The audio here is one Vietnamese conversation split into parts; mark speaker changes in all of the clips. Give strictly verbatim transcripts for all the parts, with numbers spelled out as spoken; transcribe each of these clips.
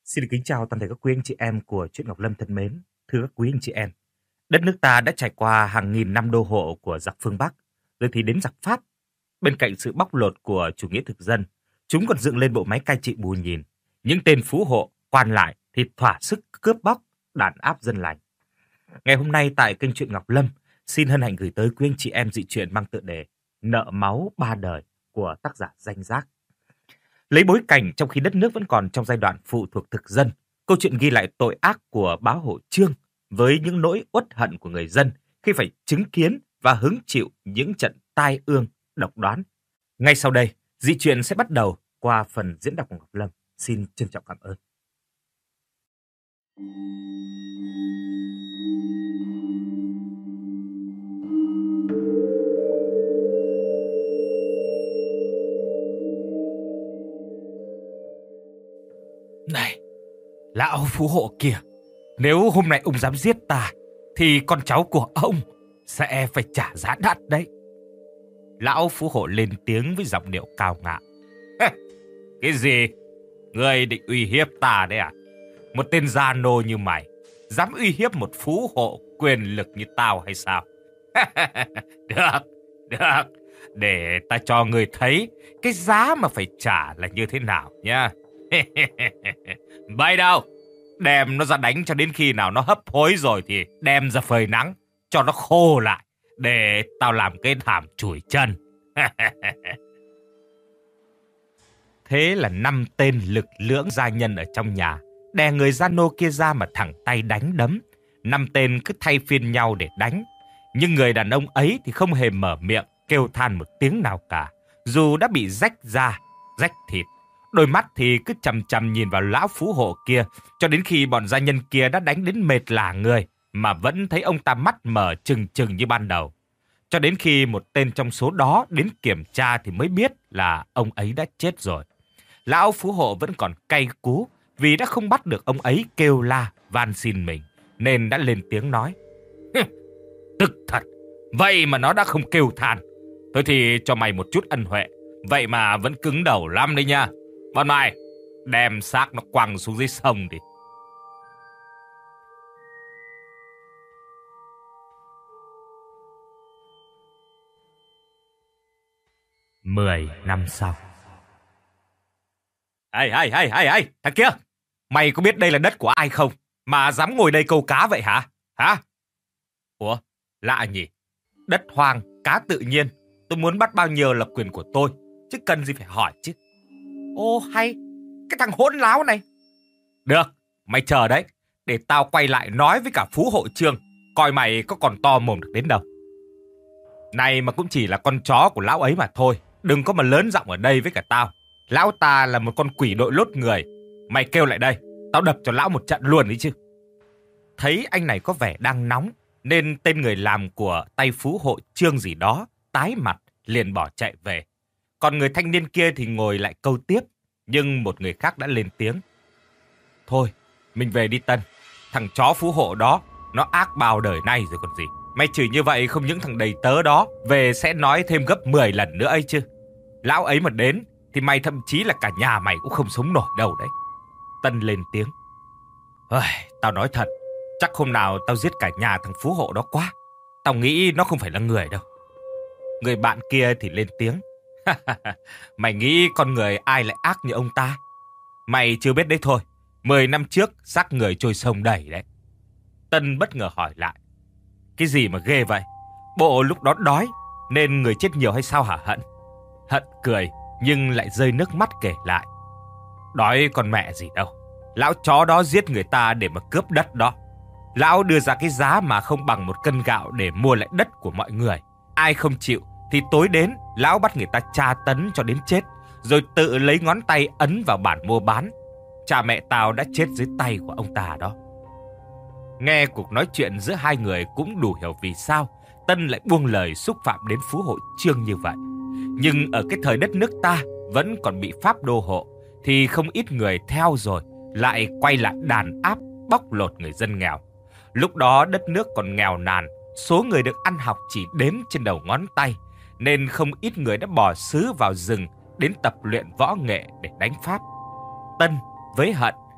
Speaker 1: Xin được kính chào toàn thể các quý anh chị em của Truyện Ngọc Lâm thân mến. Thưa các quý anh chị em, đất nước ta đã trải qua hàng nghìn năm đô hộ của giặc phương Bắc, rồi thì đến giặc Pháp. Bên cạnh sự bóc lột của chủ nghĩa thực dân, chúng còn dựng lên bộ máy cai trị bù nhìn. Những tên phú hộ, quan lại thì thỏa sức cướp bóc, đàn áp dân lành. Ngày hôm nay tại kênh Truyện Ngọc Lâm, xin hân hạnh gửi tới quý anh chị em dị truyện mang tựa đề Nợ máu ba đời của tác giả Danh Giác. Lấy bối cảnh trong khi đất nước vẫn còn trong giai đoạn phụ thuộc thực dân, câu chuyện ghi lại tội ác của bá hộ Trương với những nỗi uất hận của người dân khi phải chứng kiến và hứng chịu những trận tai ương, độc đoán. Ngay sau đây, dị truyện sẽ bắt đầu qua phần diễn đọc của Ngọc Lâm. Xin trân trọng cảm ơn.
Speaker 2: Này, lão phú hộ kia, nếu hôm nay ông dám giết ta, thì con cháu của ông sẽ phải trả giá đắt đấy. Lão phú hộ lên tiếng với giọng điệu cao ngạo. Cái gì? Ngươi định uy hiếp ta đấy à? Một tên gia nô như mày, dám uy hiếp một phú hộ quyền lực như tao hay sao? Được, được, để ta cho ngươi thấy cái giá mà phải trả là như thế nào nha. Bay đâu? Đem nó ra đánh cho đến khi nào nó hấp hối rồi thì đem ra phơi nắng cho nó khô lại để tao làm cái thảm chùi chân. Thế là năm tên lực lưỡng gia nhân ở trong nhà đè người gia nô kia ra mà thẳng tay đánh đấm. Năm tên cứ thay phiên nhau để đánh, nhưng người đàn ông ấy thì không hề mở miệng kêu than một tiếng nào cả, dù đã bị rách da, rách thịt. Đôi mắt thì cứ chằm chằm nhìn vào lão phú hộ kia, cho đến khi bọn gia nhân kia đã đánh đến mệt lả người, mà vẫn thấy ông ta mắt mở trừng trừng như ban đầu. Cho đến khi một tên trong số đó đến kiểm tra thì mới biết là ông ấy đã chết rồi. Lão phú hộ vẫn còn cay cú vì đã không bắt được ông ấy kêu la, van xin mình, nên đã lên tiếng nói. Tức thật, vậy mà nó đã không kêu than. Thôi thì cho mày một chút ân huệ, vậy mà vẫn cứng đầu lắm đấy nha. Bọn mày, đem xác nó quăng xuống dưới sông đi. Mười năm sau. Ê, ê, ê, ê, ê, thằng kia, mày có biết đây là đất của ai không? Mà dám ngồi đây câu cá vậy hả? Hả? Ủa, lạ nhỉ? Đất hoang, cá tự nhiên. Tôi muốn bắt bao nhiêu là quyền của tôi, chứ cần gì phải hỏi chứ. Ô hay, cái thằng hỗn láo này. Được, mày chờ đấy, để tao quay lại nói với cả phú hộ Trương, coi mày có còn to mồm được đến đâu. Này mà cũng chỉ là con chó của lão ấy mà thôi, đừng có mà lớn giọng ở đây với cả tao. Lão ta là một con quỷ đội lốt người. Mày kêu lại đây, tao đập cho lão một trận luôn đấy chứ. Thấy anh này có vẻ đang nóng, nên tên người làm của tay phú hộ Trương gì đó tái mặt, liền bỏ chạy về. Còn người thanh niên kia thì ngồi lại câu tiếp, nhưng một người khác đã lên tiếng. Thôi, mình về đi Tân. Thằng chó phú hộ đó, nó ác bao đời nay rồi còn gì. Mày chửi như vậy không những thằng đầy tớ đó về sẽ nói thêm gấp mười lần nữa ấy chứ. Lão ấy mà đến thì mày thậm chí là cả nhà mày cũng không sống nổi đâu đấy. Tân lên tiếng. Ôi, tao nói thật, chắc hôm nào tao giết cả nhà thằng phú hộ đó quá. Tao nghĩ nó không phải là người đâu. Người bạn kia thì lên tiếng. Mày nghĩ con người ai lại ác như ông ta? Mày chưa biết đấy thôi. Mười năm trước xác người trôi sông đầy đấy. Tân bất ngờ hỏi lại. Cái gì mà ghê vậy? Bộ lúc đó đói nên người chết nhiều hay sao hả Hận? Hận cười nhưng lại rơi nước mắt kể lại. Đói con mẹ gì đâu. Lão chó đó giết người ta để mà cướp đất đó. Lão đưa ra cái giá mà không bằng một cân gạo để mua lại đất của mọi người. Ai không chịu thì tối đến lão bắt người ta tra tấn cho đến chết, rồi tự lấy ngón tay ấn vào bản mua bán. Cha mẹ tao đã chết dưới tay của ông ta đó. Nghe cuộc nói chuyện giữa hai người cũng đủ hiểu vì sao Tân lại buông lời xúc phạm đến phú hộ Trương như vậy. Nhưng ở cái thời đất nước ta vẫn còn bị Pháp đô hộ, thì không ít người theo rồi lại quay lại đàn áp bóc lột người dân nghèo. Lúc đó đất nước còn nghèo nàn, số người được ăn học chỉ đếm trên đầu ngón tay, nên không ít người đã bỏ xứ vào rừng đến tập luyện võ nghệ để đánh Pháp. Tân với Hận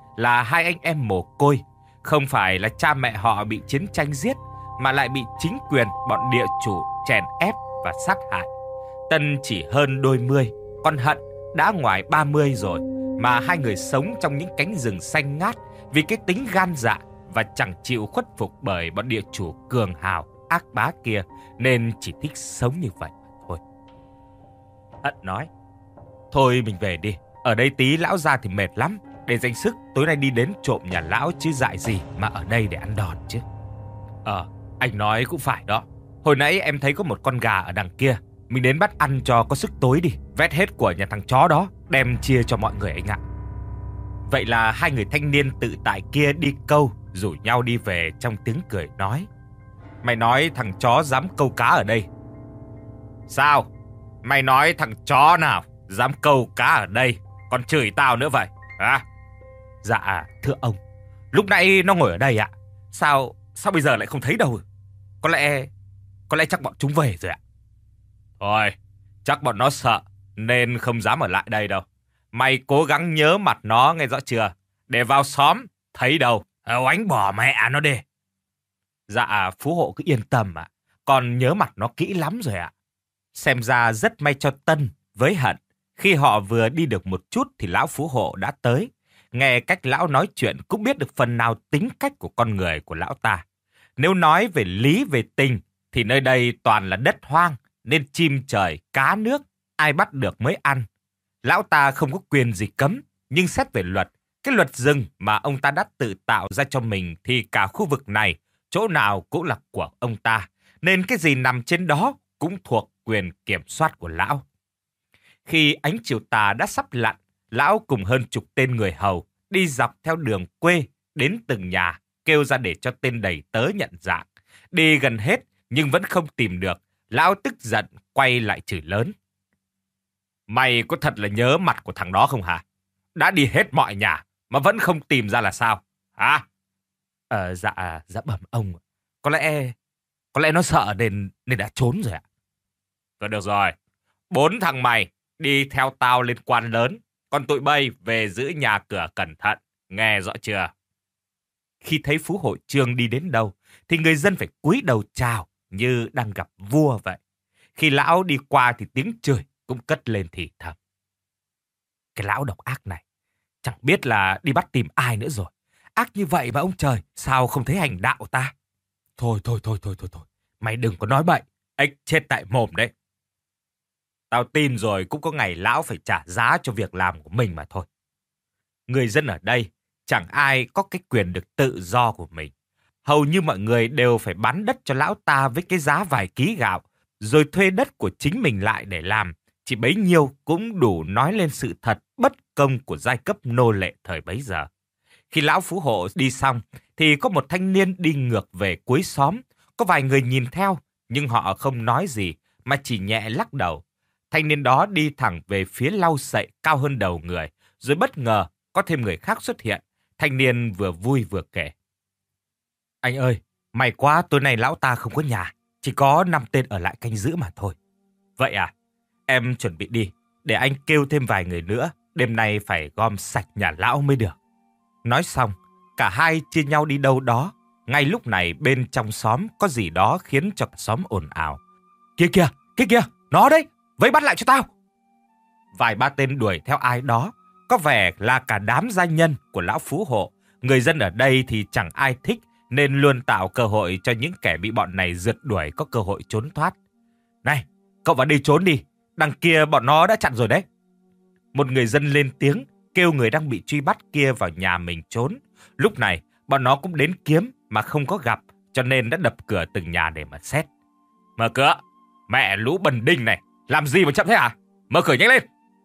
Speaker 2: là hai anh em mồ côi. Không phải là cha mẹ họ bị chiến tranh giết, mà lại bị chính quyền bọn địa chủ chèn ép và sát hại. Tân chỉ hơn đôi mươi, còn Hận đã ngoài ba mươi rồi, mà hai người sống trong những cánh rừng xanh ngát vì cái tính gan dạ và chẳng chịu khuất phục bởi bọn địa chủ cường hào ác bá kia, nên chỉ thích sống như vậy mà thôi. Hận nói: Thôi mình về đi, ở đây tí lão ra thì mệt lắm. Để dành sức tối nay đi đến trộm nhà lão chứ dại gì mà ở đây để ăn đòn chứ. Ờ, anh nói cũng phải đó. Hồi nãy em thấy có một con gà ở đằng kia, mình đến bắt ăn cho có sức tối đi. Vét hết của nhà thằng chó đó, đem chia cho mọi người anh ạ. Vậy là hai người thanh niên tự tại kia đi câu, rủ nhau đi về trong tiếng cười nói: Mày nói thằng chó dám câu cá ở đây? Sao? Mày nói thằng chó nào dám câu cá ở đây, còn chửi tao nữa vậy hả? Dạ thưa ông, lúc nãy nó ngồi ở đây ạ. Sao sao bây giờ lại không thấy đâu? Có lẽ Có lẽ chắc bọn chúng về rồi ạ. Thôi, chắc bọn nó sợ nên không dám ở lại đây đâu. Mày cố gắng nhớ mặt nó nghe rõ chưa? Để vào xóm thấy đâu oánh bỏ mẹ nó đi. Dạ phú hộ cứ yên tâm ạ, còn nhớ mặt nó kỹ lắm rồi ạ. Xem ra rất may cho Tân với Hận. Khi họ vừa đi được một chút thì lão phú hộ đã tới. Nghe cách lão nói chuyện cũng biết được phần nào tính cách của con người của lão ta. Nếu nói về lý về tình thì nơi đây toàn là đất hoang, nên chim trời, cá nước, ai bắt được mới ăn. Lão ta không có quyền gì cấm, nhưng xét về luật, cái luật rừng mà ông ta đã tự tạo ra cho mình thì cả khu vực này, chỗ nào cũng là của ông ta, nên cái gì nằm trên đó cũng thuộc quyền kiểm soát của lão. Khi ánh chiều tà đã sắp lặn, lão cùng hơn chục tên người hầu đi dọc theo đường quê đến từng nhà, kêu ra để cho tên đầy tớ nhận dạng. Đi gần hết nhưng vẫn không tìm được, lão tức giận quay lại chửi lớn: Mày có thật là nhớ mặt của thằng đó không hả? Đã đi hết mọi nhà mà vẫn không tìm ra là sao? Hả? Ờ, dạ, dạ bẩm ông. Có lẽ, có lẽ nó sợ nên, nên đã trốn rồi ạ. Thôi được rồi. Bốn thằng mày đi theo tao lên quan lớn. Còn tụi bay về giữ nhà cửa cẩn thận. Nghe rõ chưa? Khi thấy Phú Hội Trương đi đến đâu thì người dân phải cúi đầu chào như đang gặp vua vậy. Khi lão đi qua thì tiếng chửi cũng cất lên thì thầm: Cái lão độc ác này, chẳng biết là đi bắt tìm ai nữa rồi. Ác như vậy mà ông trời, sao không thấy hành đạo ta? Thôi thôi thôi thôi thôi thôi, mày đừng có nói bậy, ếch chết tại mồm đấy. Tao tin rồi cũng có ngày lão phải trả giá cho việc làm của mình mà thôi. Người dân ở đây chẳng ai có cái quyền được tự do của mình. Hầu như mọi người đều phải bán đất cho lão ta với cái giá vài ký gạo, rồi thuê đất của chính mình lại để làm. Chỉ bấy nhiêu cũng đủ nói lên sự thật bất công của giai cấp nô lệ thời bấy giờ. Khi lão Phú Hộ đi xong, thì có một thanh niên đi ngược về cuối xóm. Có vài người nhìn theo, nhưng họ không nói gì, mà chỉ nhẹ lắc đầu. Thanh niên đó đi thẳng về phía lau sậy cao hơn đầu người, rồi bất ngờ có thêm người khác xuất hiện. Thanh niên vừa vui vừa kể: Anh ơi, may quá tối nay lão ta không có nhà, chỉ có năm tên ở lại canh giữ mà thôi. Vậy à? Em chuẩn bị đi, để anh kêu thêm vài người nữa, đêm nay phải gom sạch nhà lão mới được. Nói xong, cả hai chia nhau đi đâu đó. Ngay lúc này bên trong xóm có gì đó khiến cho cả xóm ồn ào. Kia kìa, kia kìa, nó đấy, vây bắt lại cho tao. Vài ba tên đuổi theo ai đó, có vẻ là cả đám gia nhân của lão Phú Hộ. Người dân ở đây thì chẳng ai thích, nên luôn tạo cơ hội cho những kẻ bị bọn này rượt đuổi có cơ hội trốn thoát. Này, cậu vào đây trốn đi, đằng kia bọn nó đã chặn rồi đấy. Một người dân lên tiếng, kêu người đang bị truy bắt kia vào nhà mình trốn. Lúc này, bọn nó cũng đến kiếm mà không có gặp, cho nên đã đập cửa từng nhà để mà xét. Mở cửa! Mẹ lũ bần đinh này, làm gì mà chậm thế hả? Mở cửa nhanh lên!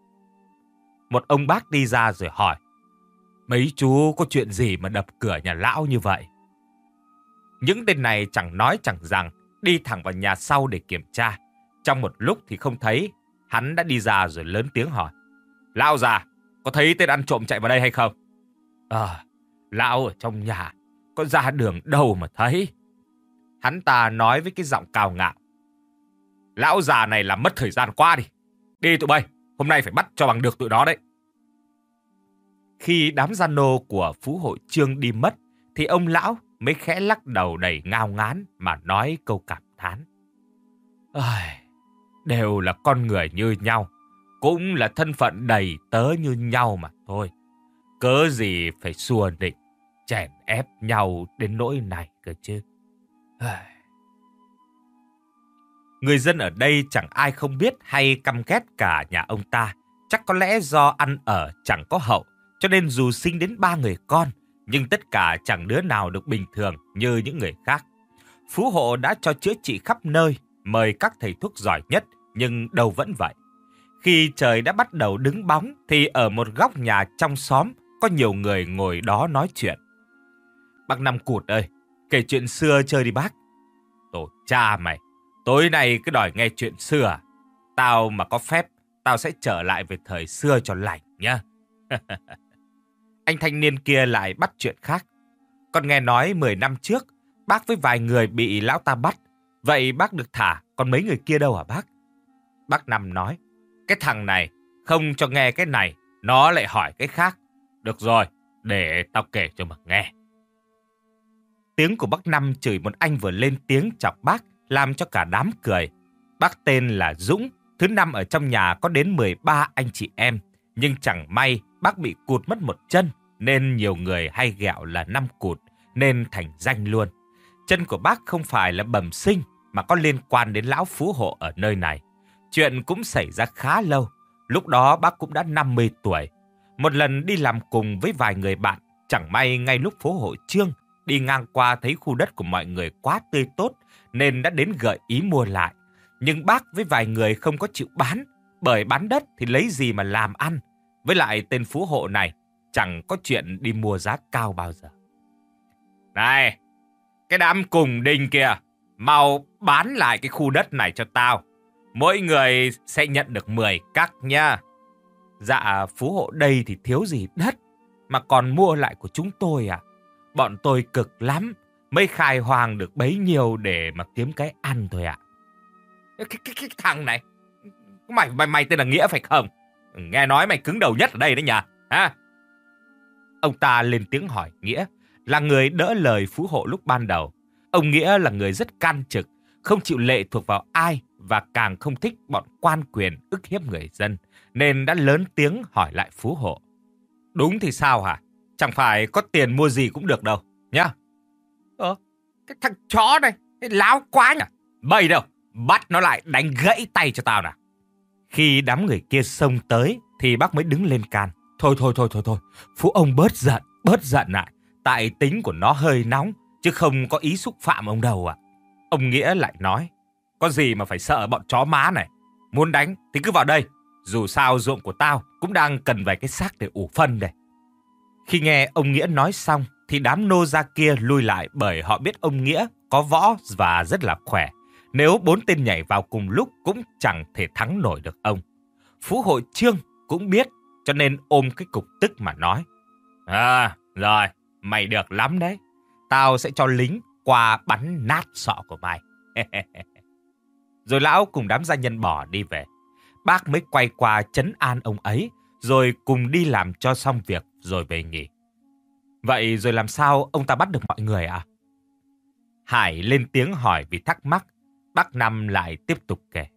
Speaker 2: Một ông bác đi ra rồi hỏi: Mấy chú có chuyện gì mà đập cửa nhà lão như vậy? Những tên này chẳng nói chẳng rằng, đi thẳng vào nhà sau để kiểm tra. Trong một lúc thì không thấy, hắn đã đi ra rồi lớn tiếng hỏi: Lão già, có thấy tên ăn trộm chạy vào đây hay không? Ờ, à, lão ở trong nhà, có ra đường đâu mà thấy. Hắn ta nói với cái giọng cào ngạo: Lão già này làm mất thời gian quá đi. Đi tụi bay, hôm nay phải bắt cho bằng được tụi nó đấy. Khi đám gia nô của Phú Hộ Trương đi mất, thì ông lão mới khẽ lắc đầu đầy ngao ngán mà nói câu cảm thán. Ai, đều là con người như nhau, cũng là thân phận đầy tớ như nhau mà thôi. Cớ gì phải xua định, chèn ép nhau đến nỗi này cơ chứ. Ai... Người dân ở đây chẳng ai không biết hay căm ghét cả nhà ông ta. Chắc có lẽ do ăn ở chẳng có hậu, cho nên dù sinh đến ba người con, nhưng tất cả chẳng đứa nào được bình thường như những người khác. Phú Hộ đã cho chữa trị khắp nơi, mời các thầy thuốc giỏi nhất, nhưng đâu vẫn vậy. Khi trời đã bắt đầu đứng bóng, thì ở một góc nhà trong xóm, có nhiều người ngồi đó nói chuyện. Bác Năm Cụt ơi, kể chuyện xưa chơi đi bác. Tổ cha mày, tối nay cứ đòi nghe chuyện xưa à? Tao mà có phép, tao sẽ trở lại về thời xưa cho lành nhá. Anh thanh niên kia lại bắt chuyện khác. Con nghe nói mười năm trước, bác với vài người bị lão ta bắt. Vậy bác được thả, còn mấy người kia đâu hả bác? Bác Năm nói, cái thằng này không cho nghe cái này, nó lại hỏi cái khác. Được rồi, để tao kể cho mà nghe. Tiếng của bác Năm chửi một anh vừa lên tiếng chọc bác, làm cho cả đám cười. Bác tên là Dũng, thứ năm ở trong nhà có đến mười ba anh chị em. Nhưng chẳng may bác bị cụt mất một chân, nên nhiều người hay ghẹo là Năm Cụt, nên thành danh luôn. Chân của bác không phải là bẩm sinh, mà có liên quan đến lão Phú Hộ ở nơi này. Chuyện cũng xảy ra khá lâu, lúc đó bác cũng đã năm mươi tuổi. Một lần đi làm cùng với vài người bạn, chẳng may ngay lúc Phố Hộ Trương đi ngang qua thấy khu đất của mọi người quá tươi tốt, nên đã đến gợi ý mua lại. Nhưng bác với vài người không có chịu bán, bởi bán đất thì lấy gì mà làm ăn. Với lại tên Phú Hộ này chẳng có chuyện đi mua giá cao bao giờ. Này, cái đám cùng đinh kia, mau bán lại cái khu đất này cho tao. Mỗi người sẽ nhận được mười cắc nha. Dạ, Phú Hộ đây thì thiếu gì đất, mà còn mua lại của chúng tôi à? Bọn tôi cực lắm, mới khai hoang được bấy nhiêu để mà kiếm cái ăn thôi ạ. Cái, cái, cái thằng này, mày, mày, mày tên là Nghĩa phải không? Nghe nói mày cứng đầu nhất ở đây đấy nhỉ? Hả? Ông ta lên tiếng hỏi Nghĩa, là người đỡ lời Phú Hộ lúc ban đầu. Ông Nghĩa là người rất can trực, không chịu lệ thuộc vào ai và càng không thích bọn quan quyền ức hiếp người dân, nên đã lớn tiếng hỏi lại Phú Hộ. Đúng thì sao hả? Chẳng phải có tiền mua gì cũng được đâu, nhá. Ờ, cái thằng chó này, cái láo quá nhỉ? Bây đâu, bắt nó lại đánh gãy tay cho tao nào. Khi đám người kia xông tới, thì bác mới đứng lên can. Thôi thôi thôi thôi thôi, Phú ông bớt giận, bớt giận lại. Tại tính của nó hơi nóng, chứ không có ý xúc phạm ông đâu ạ. Ông Nghĩa lại nói, có gì mà phải sợ bọn chó má này. Muốn đánh thì cứ vào đây. Dù sao ruộng của tao cũng đang cần vài cái xác để ủ phân đây. Khi nghe ông Nghĩa nói xong, thì đám nô gia kia lui lại, bởi họ biết ông Nghĩa có võ và rất là khỏe. Nếu bốn tên nhảy vào cùng lúc cũng chẳng thể thắng nổi được ông. Phú Hộ Trương cũng biết, cho nên ôm cái cục tức mà nói. À, rồi, mày được lắm đấy. Tao sẽ cho lính qua bắn nát sọ của mày. Rồi lão cùng đám gia nhân bỏ đi về. Bác mới quay qua trấn an ông ấy, rồi cùng đi làm cho xong việc rồi về nghỉ. Vậy rồi làm sao ông ta bắt được mọi người à? Hải lên tiếng hỏi vì thắc mắc. Bác Năm lại tiếp tục kể.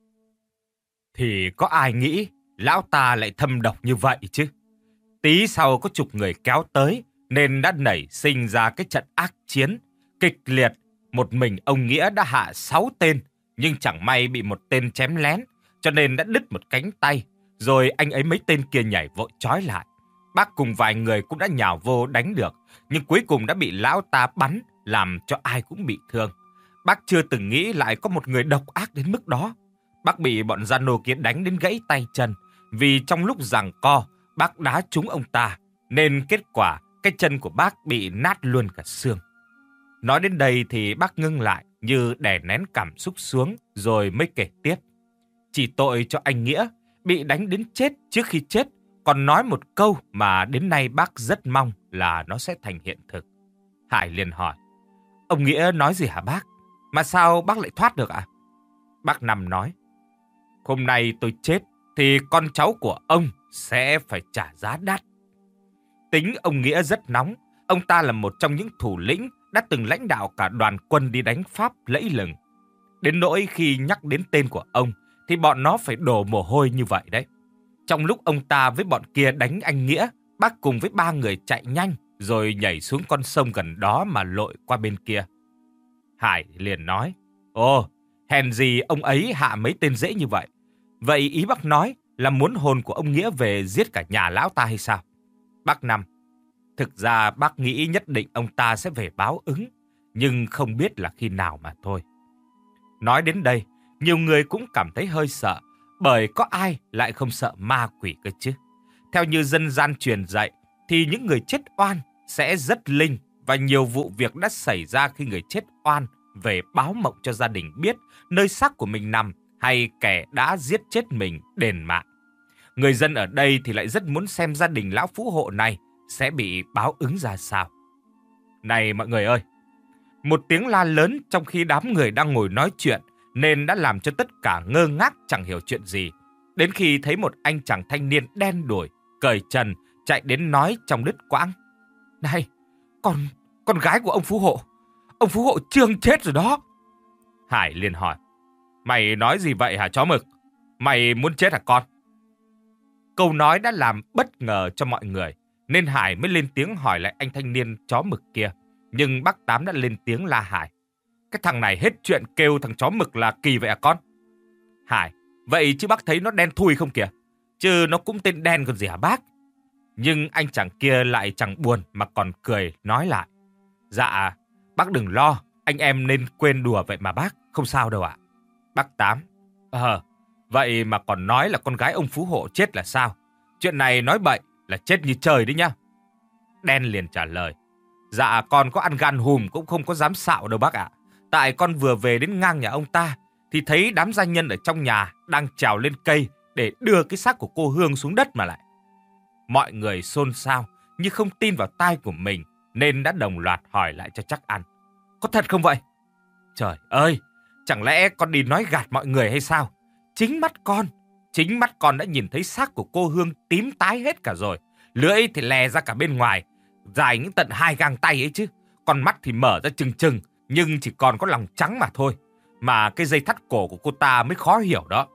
Speaker 2: Thì có ai nghĩ lão ta lại thâm độc như vậy chứ? Tí sau có chục người kéo tới, nên đã nảy sinh ra cái trận ác chiến kịch liệt. Một mình ông Nghĩa đã hạ sáu tên, nhưng chẳng may bị một tên chém lén, cho nên đã đứt một cánh tay. Rồi anh ấy mấy tên kia nhảy vội trói lại. Bác cùng vài người cũng đã nhào vô đánh được, nhưng cuối cùng đã bị lão ta bắn, làm cho ai cũng bị thương. Bác chưa từng nghĩ lại có một người độc ác đến mức đó. Bác bị bọn gia nô kia đánh đến gãy tay chân, vì trong lúc giằng co, bác đá trúng ông ta, nên kết quả cái chân của bác bị nát luôn cả xương. Nói đến đây thì bác ngưng lại, như đè nén cảm xúc xuống, rồi mới kể tiếp. Chỉ tội cho anh Nghĩa, bị đánh đến chết trước khi chết, còn nói một câu mà đến nay bác rất mong là nó sẽ thành hiện thực. Hải liền hỏi, ông Nghĩa nói gì hả bác? Mà sao bác lại thoát được ạ? À? Bác Năm nói, hôm nay tôi chết thì con cháu của ông sẽ phải trả giá đắt. Tính ông Nghĩa rất nóng. Ông ta là một trong những thủ lĩnh đã từng lãnh đạo cả đoàn quân đi đánh Pháp lẫy lừng. Đến nỗi khi nhắc đến tên của ông thì bọn nó phải đổ mồ hôi như vậy đấy. Trong lúc ông ta với bọn kia đánh anh Nghĩa, bác cùng với ba người chạy nhanh rồi nhảy xuống con sông gần đó mà lội qua bên kia. Hải liền nói, ồ, hèn gì ông ấy hạ mấy tên dễ như vậy. Vậy ý bác nói là muốn hồn của ông Nghĩa về giết cả nhà lão ta hay sao? Bác Năm, thực ra bác nghĩ nhất định ông ta sẽ về báo ứng, nhưng không biết là khi nào mà thôi. Nói đến đây, nhiều người cũng cảm thấy hơi sợ, bởi có ai lại không sợ ma quỷ cơ chứ. Theo như dân gian truyền dạy, thì những người chết oan sẽ rất linh, và nhiều vụ việc đã xảy ra khi người chết oan về báo mộng cho gia đình biết nơi xác của mình nằm hay kẻ đã giết chết mình đền mạng. Người dân ở đây thì lại rất muốn xem gia đình lão phú hộ này sẽ bị báo ứng ra sao. Này mọi người ơi! Một tiếng la lớn trong khi đám người đang ngồi nói chuyện nên đã làm cho tất cả ngơ ngác chẳng hiểu chuyện gì. Đến khi thấy một anh chàng thanh niên đen đủi, cởi trần, chạy đến nói trong đứt quãng. Này, con, con gái của ông Phú Hộ, ông Phú Hộ Trương chết rồi đó. Hải liền hỏi, mày nói gì vậy hả chó mực? Mày muốn chết hả con? Câu nói đã làm bất ngờ cho mọi người, nên Hải mới lên tiếng hỏi lại anh thanh niên chó mực kia. Nhưng bác Tám đã lên tiếng la Hải. Cái thằng này hết chuyện kêu thằng chó mực là kỳ vậy à con? Hải, vậy chứ bác thấy nó đen thui không kìa? Chứ nó cũng tên đen còn gì hả bác? Nhưng anh chàng kia lại chẳng buồn mà còn cười nói lại. Dạ, bác đừng lo, anh em nên quên đùa vậy mà bác, không sao đâu ạ. Bác Tám, ờ, vậy mà còn nói là con gái ông Phú Hộ chết là sao? Chuyện này nói bậy là chết như trời đấy nhá. Đen liền trả lời. Dạ, con có ăn gan hùm cũng không có dám xạo đâu bác ạ. Tại con vừa về đến ngang nhà ông ta thì thấy đám gia nhân ở trong nhà đang trèo lên cây để đưa cái xác của cô Hương xuống đất mà lại. Mọi người xôn xao nhưng không tin vào tai của mình nên đã đồng loạt hỏi lại cho chắc ăn. Có thật không vậy? Trời ơi, chẳng lẽ con đi nói gạt mọi người hay sao? Chính mắt con, chính mắt con đã nhìn thấy xác của cô Hương tím tái hết cả rồi. Lưỡi thì lè ra cả bên ngoài, dài những tận hai gang tay ấy chứ. Con mắt thì mở ra trừng trừng, nhưng chỉ còn có lòng trắng mà thôi. Mà cái dây thắt cổ của cô ta mới khó hiểu đó.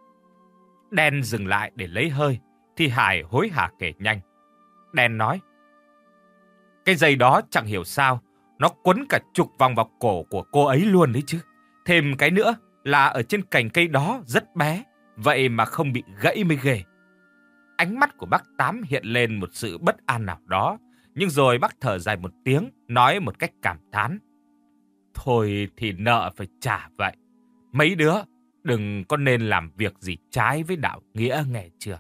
Speaker 2: Đen dừng lại để lấy hơi, thì Hải hối hả kể nhanh. Đen nói, cái dây đó chẳng hiểu sao, nó quấn cả chục vòng vào cổ của cô ấy luôn đấy chứ. Thêm cái nữa là ở trên cành cây đó rất bé, vậy mà không bị gãy mới ghê. Ánh mắt của bác Tám hiện lên một sự bất an nào đó, nhưng rồi bác thở dài một tiếng, nói một cách cảm thán. Thôi thì nợ phải trả vậy. Mấy đứa đừng có nên làm việc gì trái với đạo nghĩa nghe chưa.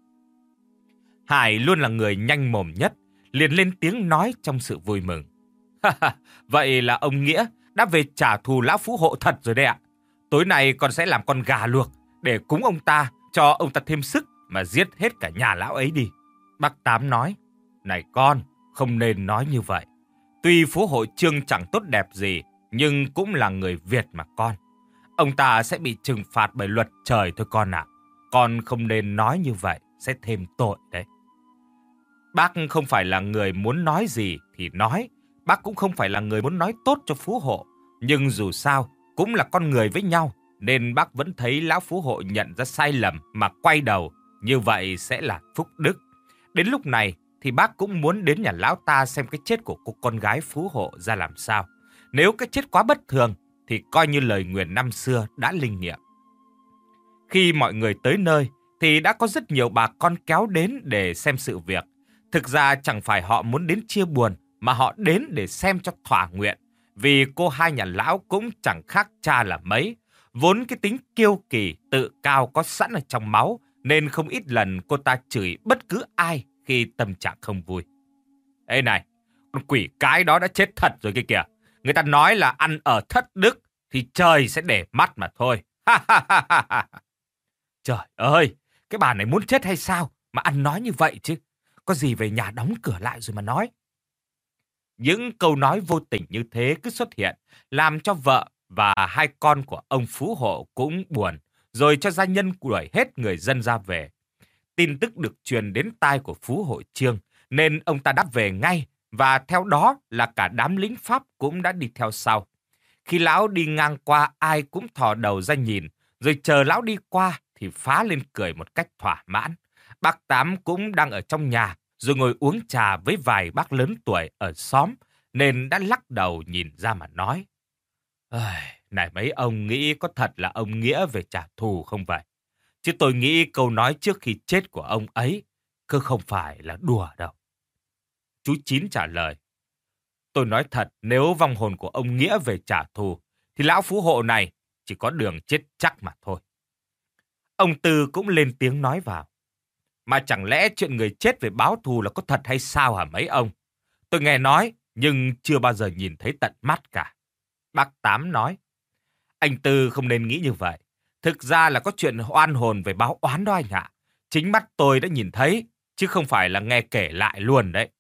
Speaker 2: Hải luôn là người nhanh mồm nhất, liền lên tiếng nói trong sự vui mừng. Vậy là ông Nghĩa đã về trả thù lão Phú Hộ thật rồi đấy ạ. Tối nay con sẽ làm con gà luộc để cúng ông ta, cho ông ta thêm sức mà giết hết cả nhà lão ấy đi. Bác Tám nói, này con, không nên nói như vậy. Tuy Phú Hộ Trương chẳng tốt đẹp gì, nhưng cũng là người Việt mà con. Ông ta sẽ bị trừng phạt bởi luật trời thôi con ạ. Con không nên nói như vậy, sẽ thêm tội đấy. Bác không phải là người muốn nói gì thì nói. Bác cũng không phải là người muốn nói tốt cho Phú Hộ. Nhưng dù sao, cũng là con người với nhau, nên bác vẫn thấy lão Phú Hộ nhận ra sai lầm mà quay đầu. Như vậy sẽ là phúc đức. Đến lúc này thì bác cũng muốn đến nhà lão ta xem cái chết của cô con gái Phú Hộ ra làm sao. Nếu cái chết quá bất thường thì coi như lời nguyền năm xưa đã linh nghiệm. Khi mọi người tới nơi thì đã có rất nhiều bà con kéo đến để xem sự việc. Thực ra chẳng phải họ muốn đến chia buồn, mà họ đến để xem cho thỏa nguyện. Vì cô hai nhà lão cũng chẳng khác cha là mấy. Vốn cái tính kiêu kỳ, tự cao có sẵn ở trong máu, nên không ít lần cô ta chửi bất cứ ai khi tâm trạng không vui. Ê này, con quỷ cái đó đã chết thật rồi kia kìa. Người ta nói là ăn ở thất đức thì trời sẽ để mắt mà thôi. Trời ơi, cái bà này muốn chết hay sao mà ăn nói như vậy chứ. Có gì về nhà đóng cửa lại rồi mà nói. Những câu nói vô tình như thế cứ xuất hiện, làm cho vợ và hai con của ông Phú Hộ cũng buồn, rồi cho gia nhân đuổi hết người dân ra về. Tin tức được truyền đến tai của Phú Hộ Trương, nên ông ta đã về ngay, và theo đó là cả đám lính Pháp cũng đã đi theo sau. Khi lão đi ngang qua, ai cũng thò đầu ra nhìn, rồi chờ lão đi qua thì phá lên cười một cách thỏa mãn. Bác Tám cũng đang ở trong nhà, rồi ngồi uống trà với vài bác lớn tuổi ở xóm, nên đã lắc đầu nhìn ra mà nói: Này mấy ông nghĩ có thật là ông Nghĩa về trả thù không vậy? Chứ tôi nghĩ câu nói trước khi chết của ông ấy cứ không phải là đùa đâu. Chú Chín trả lời: Tôi nói thật, nếu vong hồn của ông Nghĩa về trả thù, thì lão phú hộ này chỉ có đường chết chắc mà thôi. Ông Tư cũng lên tiếng nói vào: Mà chẳng lẽ chuyện người chết về báo thù là có thật hay sao hả mấy ông? Tôi nghe nói, nhưng chưa bao giờ nhìn thấy tận mắt cả. Bác Tám nói: Anh Tư không nên nghĩ như vậy. Thực ra là có chuyện oan hồn về báo oán đó anh ạ. Chính mắt tôi đã nhìn thấy, chứ không phải là nghe kể lại luôn đấy.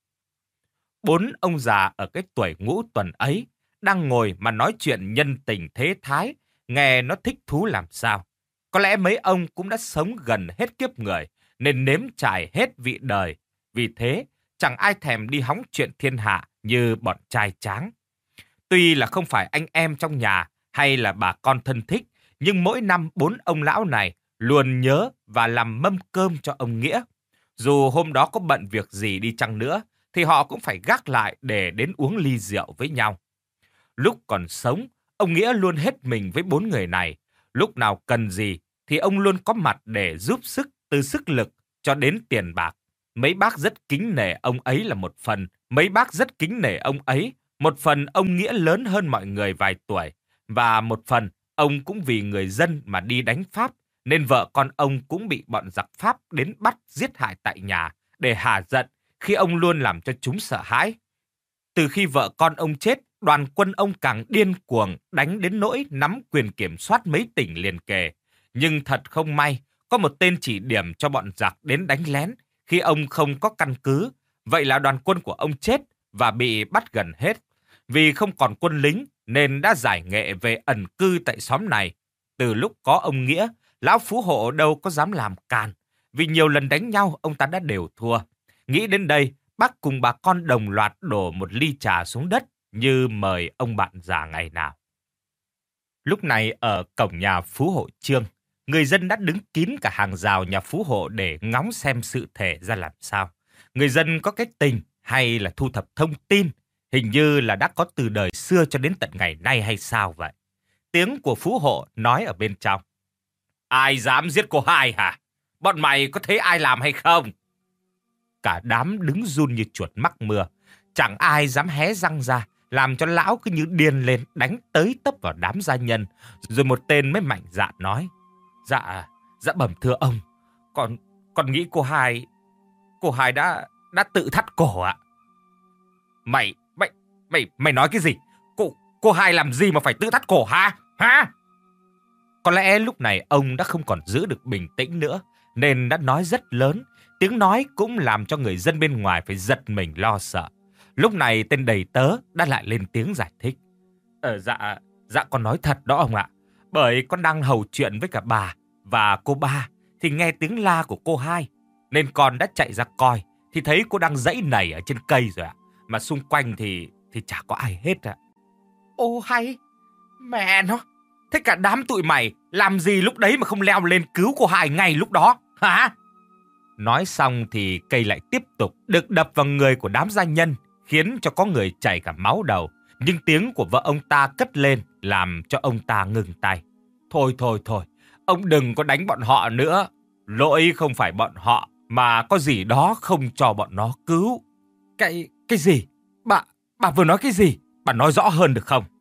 Speaker 2: Bốn ông già ở cái tuổi ngũ tuần ấy đang ngồi mà nói chuyện nhân tình thế thái, nghe nó thích thú làm sao. Có lẽ mấy ông cũng đã sống gần hết kiếp người, nên nếm trải hết vị đời. Vì thế, chẳng ai thèm đi hóng chuyện thiên hạ như bọn trai tráng. Tuy là không phải anh em trong nhà hay là bà con thân thích, nhưng mỗi năm bốn ông lão này luôn nhớ và làm mâm cơm cho ông Nghĩa. Dù hôm đó có bận việc gì đi chăng nữa, thì họ cũng phải gác lại để đến uống ly rượu với nhau. Lúc còn sống, ông Nghĩa luôn hết mình với bốn người này. Lúc nào cần gì thì ông luôn có mặt để giúp sức, từ sức lực cho đến tiền bạc. Mấy bác rất kính nể ông ấy là một phần, mấy bác rất kính nể ông ấy. Một phần ông Nghĩa lớn hơn mọi người vài tuổi, và một phần ông cũng vì người dân mà đi đánh Pháp, nên vợ con ông cũng bị bọn giặc Pháp đến bắt giết hại tại nhà để hả giận khi ông luôn làm cho chúng sợ hãi. Từ khi vợ con ông chết, đoàn quân ông càng điên cuồng, đánh đến nỗi nắm quyền kiểm soát mấy tỉnh liền kề. Nhưng thật không may, có một tên chỉ điểm cho bọn giặc đến đánh lén khi ông không có căn cứ. Vậy là đoàn quân của ông chết và bị bắt gần hết. Vì không còn quân lính nên đã giải nghệ về ẩn cư tại xóm này. Từ lúc có ông Nghĩa, lão phú hộ đâu có dám làm càn. Vì nhiều lần đánh nhau ông ta đã đều thua. Nghĩ đến đây, bác cùng bà con đồng loạt đổ một ly trà xuống đất như mời ông bạn già ngày nào. Lúc này ở cổng nhà phú hộ Trương, người dân đã đứng kín cả hàng rào nhà phú hộ để ngóng xem sự thể ra làm sao. Người dân có cái tình hay là thu thập thông tin, hình như là đã có từ đời xưa cho đến tận ngày nay hay sao vậy. Tiếng của phú hộ nói ở bên trong: Ai dám giết cô hai hả? Bọn mày có thấy ai làm hay không? Cả đám đứng run như chuột mắc mưa. Chẳng ai dám hé răng ra, làm cho lão cứ như điên lên đánh tới tấp vào đám gia nhân. Rồi một tên mới mạnh dạn nói: Dạ, dạ bẩm thưa ông, Con, con nghĩ cô hai, cô hai đã, đã tự thắt cổ ạ. Mày, mày, mày, mày nói cái gì? Cô, cô hai làm gì mà phải tự thắt cổ hả? Hả? Có lẽ lúc này ông đã không còn giữ được bình tĩnh nữa, nên đã nói rất lớn. Tiếng nói cũng làm cho người dân bên ngoài phải giật mình lo sợ. Lúc này tên đầy tớ đã lại lên tiếng giải thích: Ờ dạ, dạ con nói thật đó ông ạ. Bởi con đang hầu chuyện với cả bà và cô ba, thì nghe tiếng la của cô hai, nên con đã chạy ra coi, thì thấy cô đang giãy nảy ở trên cây rồi ạ. Mà xung quanh thì thì chả có ai hết ạ. Ô hay, mẹ nó, thế cả đám tụi mày làm gì lúc đấy mà không leo lên cứu cô hai ngay lúc đó, hả? Nói xong thì cây lại tiếp tục được đập vào người của đám gia nhân, khiến cho có người chảy cả máu đầu. Nhưng tiếng của vợ ông ta cất lên làm cho ông ta ngừng tay. Thôi thôi thôi, ông đừng có đánh bọn họ nữa. Lỗi không phải bọn họ, mà có gì đó không cho bọn nó cứu. Cái, cái gì? Bà, bà vừa nói cái gì? Bà nói rõ hơn được không?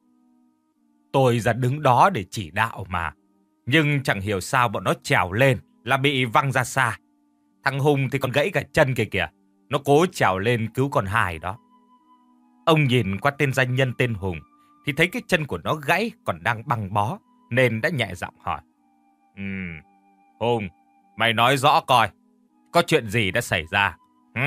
Speaker 2: Tôi ra đứng đó để chỉ đạo mà. Nhưng chẳng hiểu sao bọn nó trèo lên là bị văng ra xa. Thằng Hùng thì còn gãy cả chân kìa kìa. Nó cố trèo lên cứu con Hải đó. Ông nhìn qua tên danh nhân tên Hùng thì thấy cái chân của nó gãy còn đang băng bó, nên đã nhẹ giọng hỏi: Ừm, Hùng, mày nói rõ coi, có chuyện gì đã xảy ra? Ừ?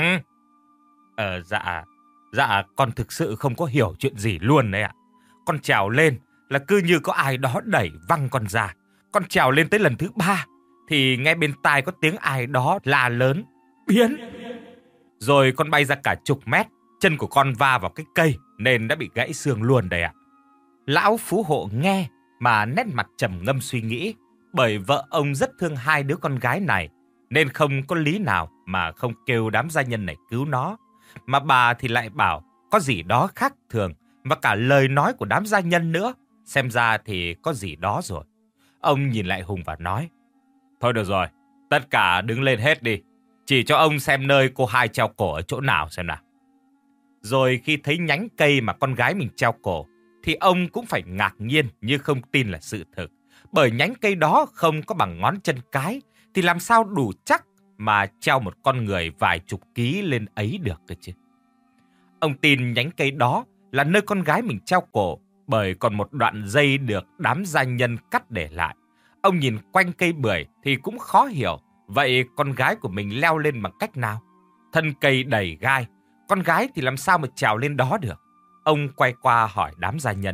Speaker 2: Ờ dạ, dạ con thực sự không có hiểu chuyện gì luôn đấy ạ. Con trèo lên là cứ như có ai đó đẩy văng con ra. Con trèo lên tới lần thứ ba thì nghe bên tai có tiếng ai đó la lớn: Biến! Rồi con bay ra cả chục mét, chân của con va vào cái cây nên đã bị gãy xương luôn đây ạ. Lão phú hộ nghe mà nét mặt trầm ngâm suy nghĩ, bởi vợ ông rất thương hai đứa con gái này, nên không có lý nào mà không kêu đám gia nhân này cứu nó. Mà bà thì lại bảo có gì đó khác thường, và cả lời nói của đám gia nhân nữa, xem ra thì có gì đó rồi. Ông nhìn lại Hùng và nói, thôi được rồi, tất cả đứng lên hết đi. Chỉ cho ông xem nơi cô hai treo cổ ở chỗ nào xem nào. Rồi khi thấy nhánh cây mà con gái mình treo cổ, thì ông cũng phải ngạc nhiên như không tin là sự thực. Bởi nhánh cây đó không có bằng ngón chân cái, thì làm sao đủ chắc mà treo một con người vài chục ký lên ấy được cơ chứ. Ông tin nhánh cây đó là nơi con gái mình treo cổ, bởi còn một đoạn dây được đám gia nhân cắt để lại. Ông nhìn quanh cây bưởi thì cũng khó hiểu, vậy con gái của mình leo lên bằng cách nào? Thân cây đầy gai, con gái thì làm sao mà trèo lên đó được? Ông quay qua hỏi đám gia nhân,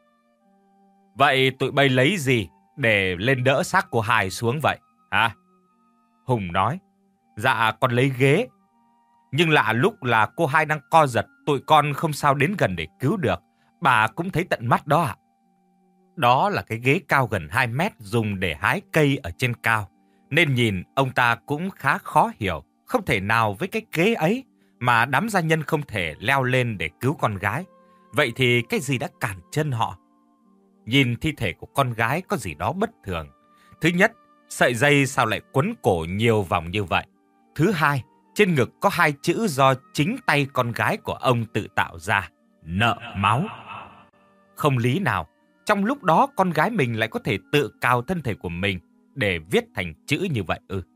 Speaker 2: vậy tụi bay lấy gì để lên đỡ xác cô hai xuống vậy hả? Hùng nói, dạ con lấy ghế. Nhưng lạ lúc là cô hai đang co giật, tụi con không sao đến gần để cứu được. Bà cũng thấy tận mắt đó ạ. Đó là cái ghế cao gần hai mét dùng để hái cây ở trên cao. Nên nhìn ông ta cũng khá khó hiểu, không thể nào với cái ghế ấy mà đám gia nhân không thể leo lên để cứu con gái. Vậy thì cái gì đã cản chân họ? Nhìn thi thể của con gái có gì đó bất thường. Thứ nhất, sợi dây sao lại quấn cổ nhiều vòng như vậy? Thứ hai, trên ngực có hai chữ do chính tay con gái của ông tự tạo ra, nợ máu. Không lý nào, trong lúc đó con gái mình lại có thể tự cào thân thể của mình để viết thành chữ như vậy ư?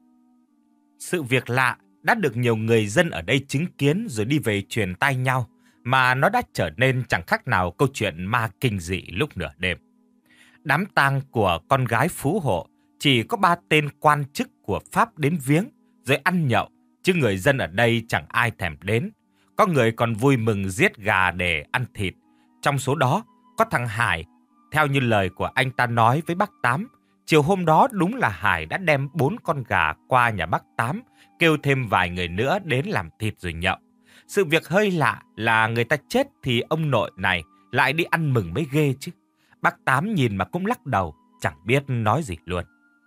Speaker 2: Sự việc lạ đã được nhiều người dân ở đây chứng kiến rồi đi về truyền tai nhau, mà nó đã trở nên chẳng khác nào câu chuyện ma kinh dị lúc nửa đêm. Đám tang của con gái phú hộ chỉ có ba tên quan chức của Pháp đến viếng rồi ăn nhậu, chứ người dân ở đây chẳng ai thèm đến. Có người còn vui mừng giết gà để ăn thịt. Trong số đó có thằng Hải. Theo như lời của anh ta nói với bác Tám, chiều hôm đó đúng là Hải đã đem bốn con gà qua nhà bác Tám, kêu thêm vài người nữa đến làm thịt rồi nhậu. Sự việc hơi lạ là người ta chết thì ông nội này lại đi ăn mừng mới ghê chứ. Bác Tám nhìn mà cũng lắc đầu, chẳng biết nói gì luôn.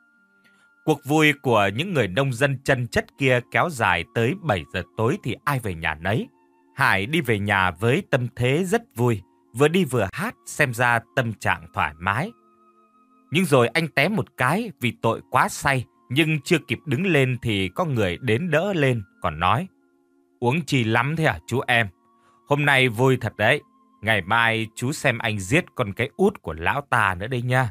Speaker 2: Cuộc vui của những người nông dân chân chất kia kéo dài tới bảy giờ tối thì ai về nhà nấy. Hải đi về nhà với tâm thế rất vui, vừa đi vừa hát, xem ra tâm trạng thoải mái. Nhưng rồi anh té một cái vì tội quá say, nhưng chưa kịp đứng lên thì có người đến đỡ lên, còn nói, uống chi lắm thế à chú em? Hôm nay vui thật đấy, ngày mai chú xem anh giết con cái út của lão ta nữa đây nha.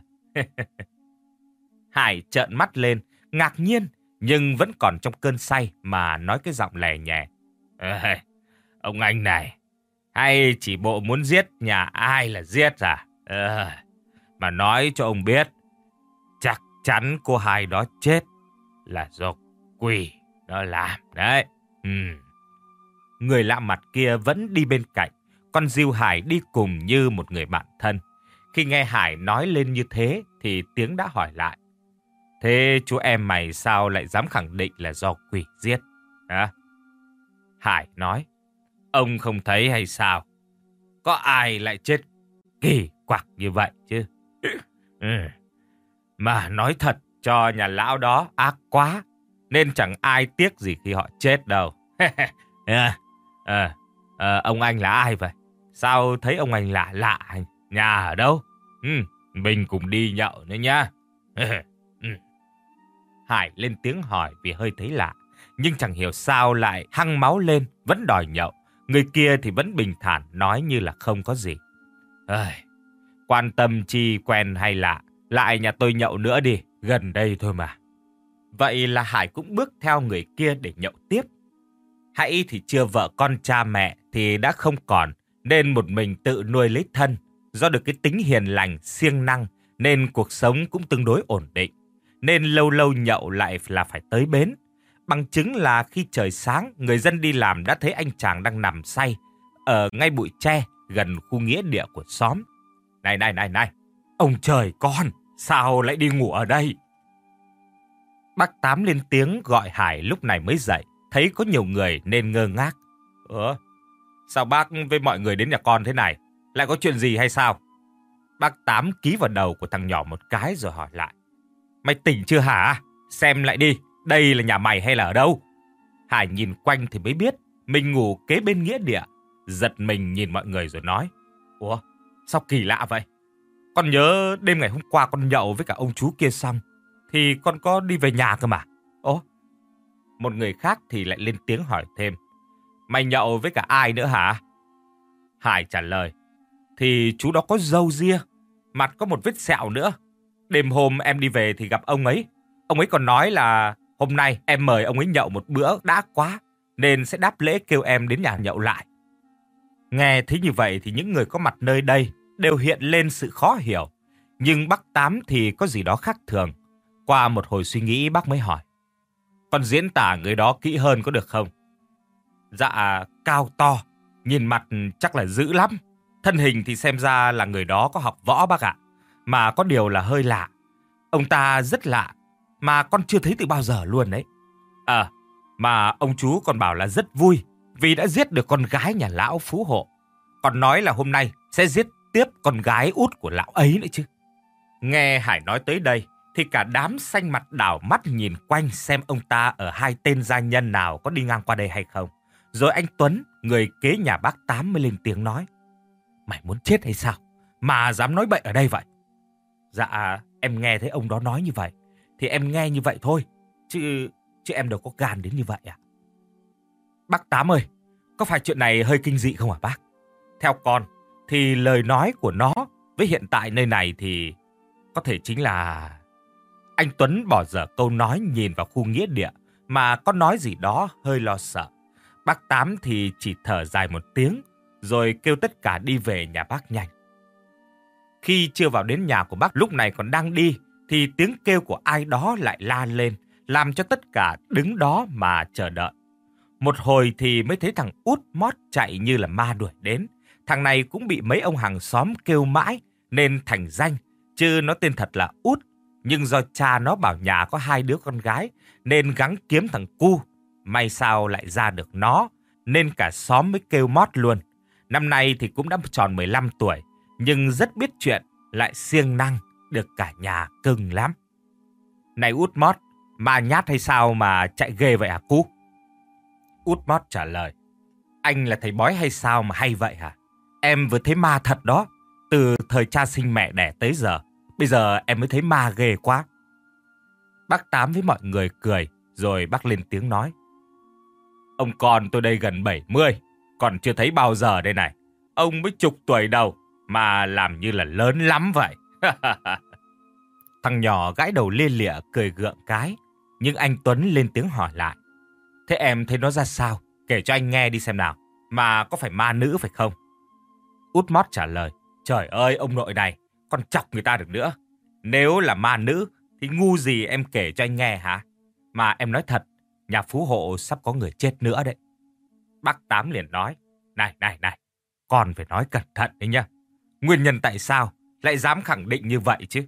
Speaker 2: Hải trợn mắt lên, ngạc nhiên, nhưng vẫn còn trong cơn say mà nói cái giọng lè nhẹ. Ê, ông anh này, hay chỉ bộ muốn giết nhà ai là giết à? Ê, mà nói cho ông biết, chắc chắn cô hai đó chết là do quỷ nó làm đấy. Ừ. Người lạ mặt kia vẫn đi bên cạnh, con Diêu Hải đi cùng như một người bạn thân. Khi nghe Hải nói lên như thế thì Tiếng đã hỏi lại. Thế chú em mày sao lại dám khẳng định là do quỷ giết? Hả? Hải nói, ông không thấy hay sao? Có ai lại chết kỳ quặc như vậy chứ? Ừ. Mà nói thật cho nhà lão đó ác quá, nên chẳng ai tiếc gì khi họ chết đâu. à, à, à, ông anh là ai vậy? Sao thấy ông anh lạ lạ? Nhà ở đâu? Ừ, mình cùng đi nhậu nữa nhá. ừ. Hải lên tiếng hỏi vì hơi thấy lạ, nhưng chẳng hiểu sao lại hăng máu lên, vẫn đòi nhậu. Người kia thì vẫn bình thản nói như là không có gì. À, quan tâm chi quen hay lạ, lại nhà tôi nhậu nữa đi, gần đây thôi mà. Vậy là Hải cũng bước theo người kia để nhậu tiếp. Hãy thì chưa vợ con cha mẹ thì đã không còn, nên một mình tự nuôi lấy thân. Do được cái tính hiền lành, siêng năng, nên cuộc sống cũng tương đối ổn định. Nên lâu lâu nhậu lại là phải tới bến. Bằng chứng là khi trời sáng, người dân đi làm đã thấy anh chàng đang nằm say ở ngay bụi tre gần khu nghĩa địa của xóm. Này này này này, ông trời con, sao lại đi ngủ ở đây? Bác Tám lên tiếng gọi Hải lúc này mới dậy, thấy có nhiều người nên ngơ ngác. Ủa, sao bác với mọi người đến nhà con thế này? Lại có chuyện gì hay sao? Bác Tám ký vào đầu của thằng nhỏ một cái rồi hỏi lại. Mày tỉnh chưa hả? Xem lại đi, đây là nhà mày hay là ở đâu? Hải nhìn quanh thì mới biết mình ngủ kế bên nghĩa địa. Giật mình nhìn mọi người rồi nói. Ủa, sao kỳ lạ vậy? Con nhớ đêm ngày hôm qua con nhậu với cả ông chú kia xong thì con có đi về nhà cơ mà. Ủa? Một người khác thì lại lên tiếng hỏi thêm. Mày nhậu với cả ai nữa hả? Hải trả lời. Thì chú đó có râu ria, mặt có một vết sẹo nữa. Đêm hôm em đi về thì gặp ông ấy. Ông ấy còn nói là hôm nay em mời ông ấy nhậu một bữa đã quá, nên sẽ đáp lễ kêu em đến nhà nhậu lại. Nghe thấy như vậy thì những người có mặt nơi đây đều hiện lên sự khó hiểu. Nhưng bác Tám thì có gì đó khác thường. Qua một hồi suy nghĩ bác mới hỏi. Con diễn tả người đó kỹ hơn có được không? Dạ, cao to, nhìn mặt chắc là dữ lắm. Thân hình thì xem ra là người đó có học võ bác ạ. Mà có điều là hơi lạ. Ông ta rất lạ, mà con chưa thấy từ bao giờ luôn đấy. À, mà ông chú còn bảo là rất vui vì đã giết được con gái nhà lão phú hộ. Còn nói là hôm nay sẽ giết tiếp con gái út của lão ấy nữa chứ. Nghe Hải nói tới đây thì cả đám xanh mặt đảo mắt nhìn quanh xem ông ta ở hai tên gia nhân nào có đi ngang qua đây hay không. Rồi anh Tuấn, người kế nhà bác Tám mới lên tiếng nói. Mày muốn chết hay sao mà dám nói bậy ở đây vậy? Dạ, em nghe thấy ông đó nói như vậy thì em nghe như vậy thôi. Chứ chứ em đâu có gan đến như vậy à? Bác Tám ơi, có phải chuyện này hơi kinh dị không hả bác? Theo con thì lời nói của nó với hiện tại nơi này thì có thể chính là... Anh Tuấn bỏ dở câu nói nhìn vào khu nghĩa địa mà có nói gì đó hơi lo sợ. Bác Tám thì chỉ thở dài một tiếng rồi kêu tất cả đi về nhà bác nhanh. Khi chưa vào đến nhà của bác lúc này còn đang đi thì tiếng kêu của ai đó lại la lên, làm cho tất cả đứng đó mà chờ đợi. Một hồi thì mới thấy thằng Út Mót chạy như là ma đuổi đến. Thằng này cũng bị mấy ông hàng xóm kêu mãi nên thành danh, chứ nó tên thật là Út. Nhưng do cha nó bảo nhà có hai đứa con gái nên gắng kiếm thằng cu. May sao lại ra được nó nên cả xóm mới kêu Mót luôn. Năm nay thì cũng đã tròn mười lăm tuổi, nhưng rất biết chuyện, lại siêng năng, được cả nhà cưng lắm. Này Út Mót, ma nhát hay sao mà chạy ghê vậy hả cu? Út Mót trả lời. Anh là thầy bói hay sao mà hay vậy hả? Em vừa thấy ma thật đó. Từ thời cha sinh mẹ đẻ tới giờ, bây giờ em mới thấy ma ghê quá. Bác Tám với mọi người cười, rồi bác lên tiếng nói. Ông con tôi đây gần bảy mươi, còn chưa thấy bao giờ đây này. Ông mới chục tuổi đầu mà làm như là lớn lắm vậy. Thằng nhỏ gãi đầu lia lịa cười gượng cái, nhưng anh Tuấn lên tiếng hỏi lại. Thế em thấy nó ra sao? Kể cho anh nghe đi xem nào. Mà có phải ma nữ phải không? Út Mót trả lời. Trời ơi ông nội này, còn chọc người ta được nữa. Nếu là ma nữ thì ngu gì em kể cho anh nghe hả? Mà em nói thật, nhà phú hộ sắp có người chết nữa đấy. Bác Tám liền nói. Này này này, con phải nói cẩn thận đấy nhá. Nguyên nhân tại sao lại dám khẳng định như vậy chứ?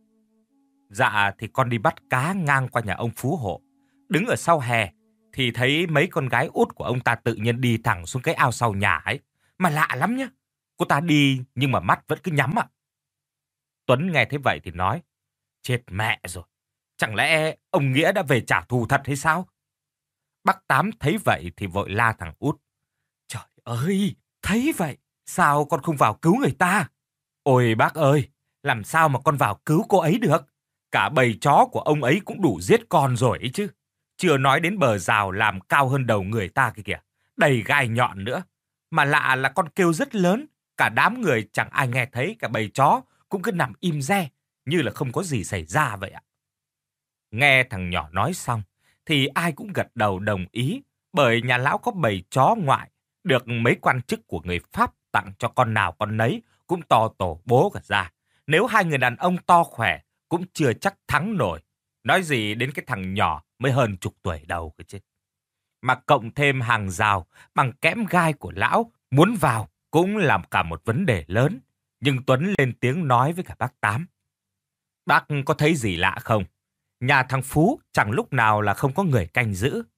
Speaker 2: Dạ thì con đi bắt cá ngang qua nhà ông phú hộ. Đứng ở sau hè thì thấy mấy con gái út của ông ta tự nhiên đi thẳng xuống cái ao sau nhà ấy. Mà lạ lắm nhá. Cô ta đi nhưng mà mắt vẫn cứ nhắm ạ. Tuấn nghe thấy vậy thì nói. Chết mẹ rồi. Chẳng lẽ ông Nghĩa đã về trả thù thật hay sao? Bác Tám thấy vậy thì vội la thằng Út. Trời ơi, thấy vậy, sao con không vào cứu người ta? Ôi bác ơi, làm sao mà con vào cứu cô ấy được? Cả bầy chó của ông ấy cũng đủ giết con rồi ấy chứ. Chưa nói đến bờ rào làm cao hơn đầu người ta kia kìa, đầy gai nhọn nữa. Mà lạ là con kêu rất lớn, cả đám người chẳng ai nghe thấy, cả bầy chó cũng cứ nằm im re, như là không có gì xảy ra vậy ạ. Nghe thằng nhỏ nói xong, thì ai cũng gật đầu đồng ý, bởi nhà lão có bầy chó ngoại, được mấy quan chức của người Pháp tặng cho con nào con nấy, cũng to tổ bố cả ra. Nếu hai người đàn ông to khỏe, cũng chưa chắc thắng nổi. Nói gì đến cái thằng nhỏ mới hơn chục tuổi đầu cơ chứ. Mà cộng thêm hàng rào bằng kẽm gai của lão, muốn vào cũng làm cả một vấn đề lớn. Nhưng Tuấn lên tiếng nói với cả bác Tám. Bác có thấy gì lạ không? Nhà thằng Phú chẳng lúc nào là không có người canh giữ.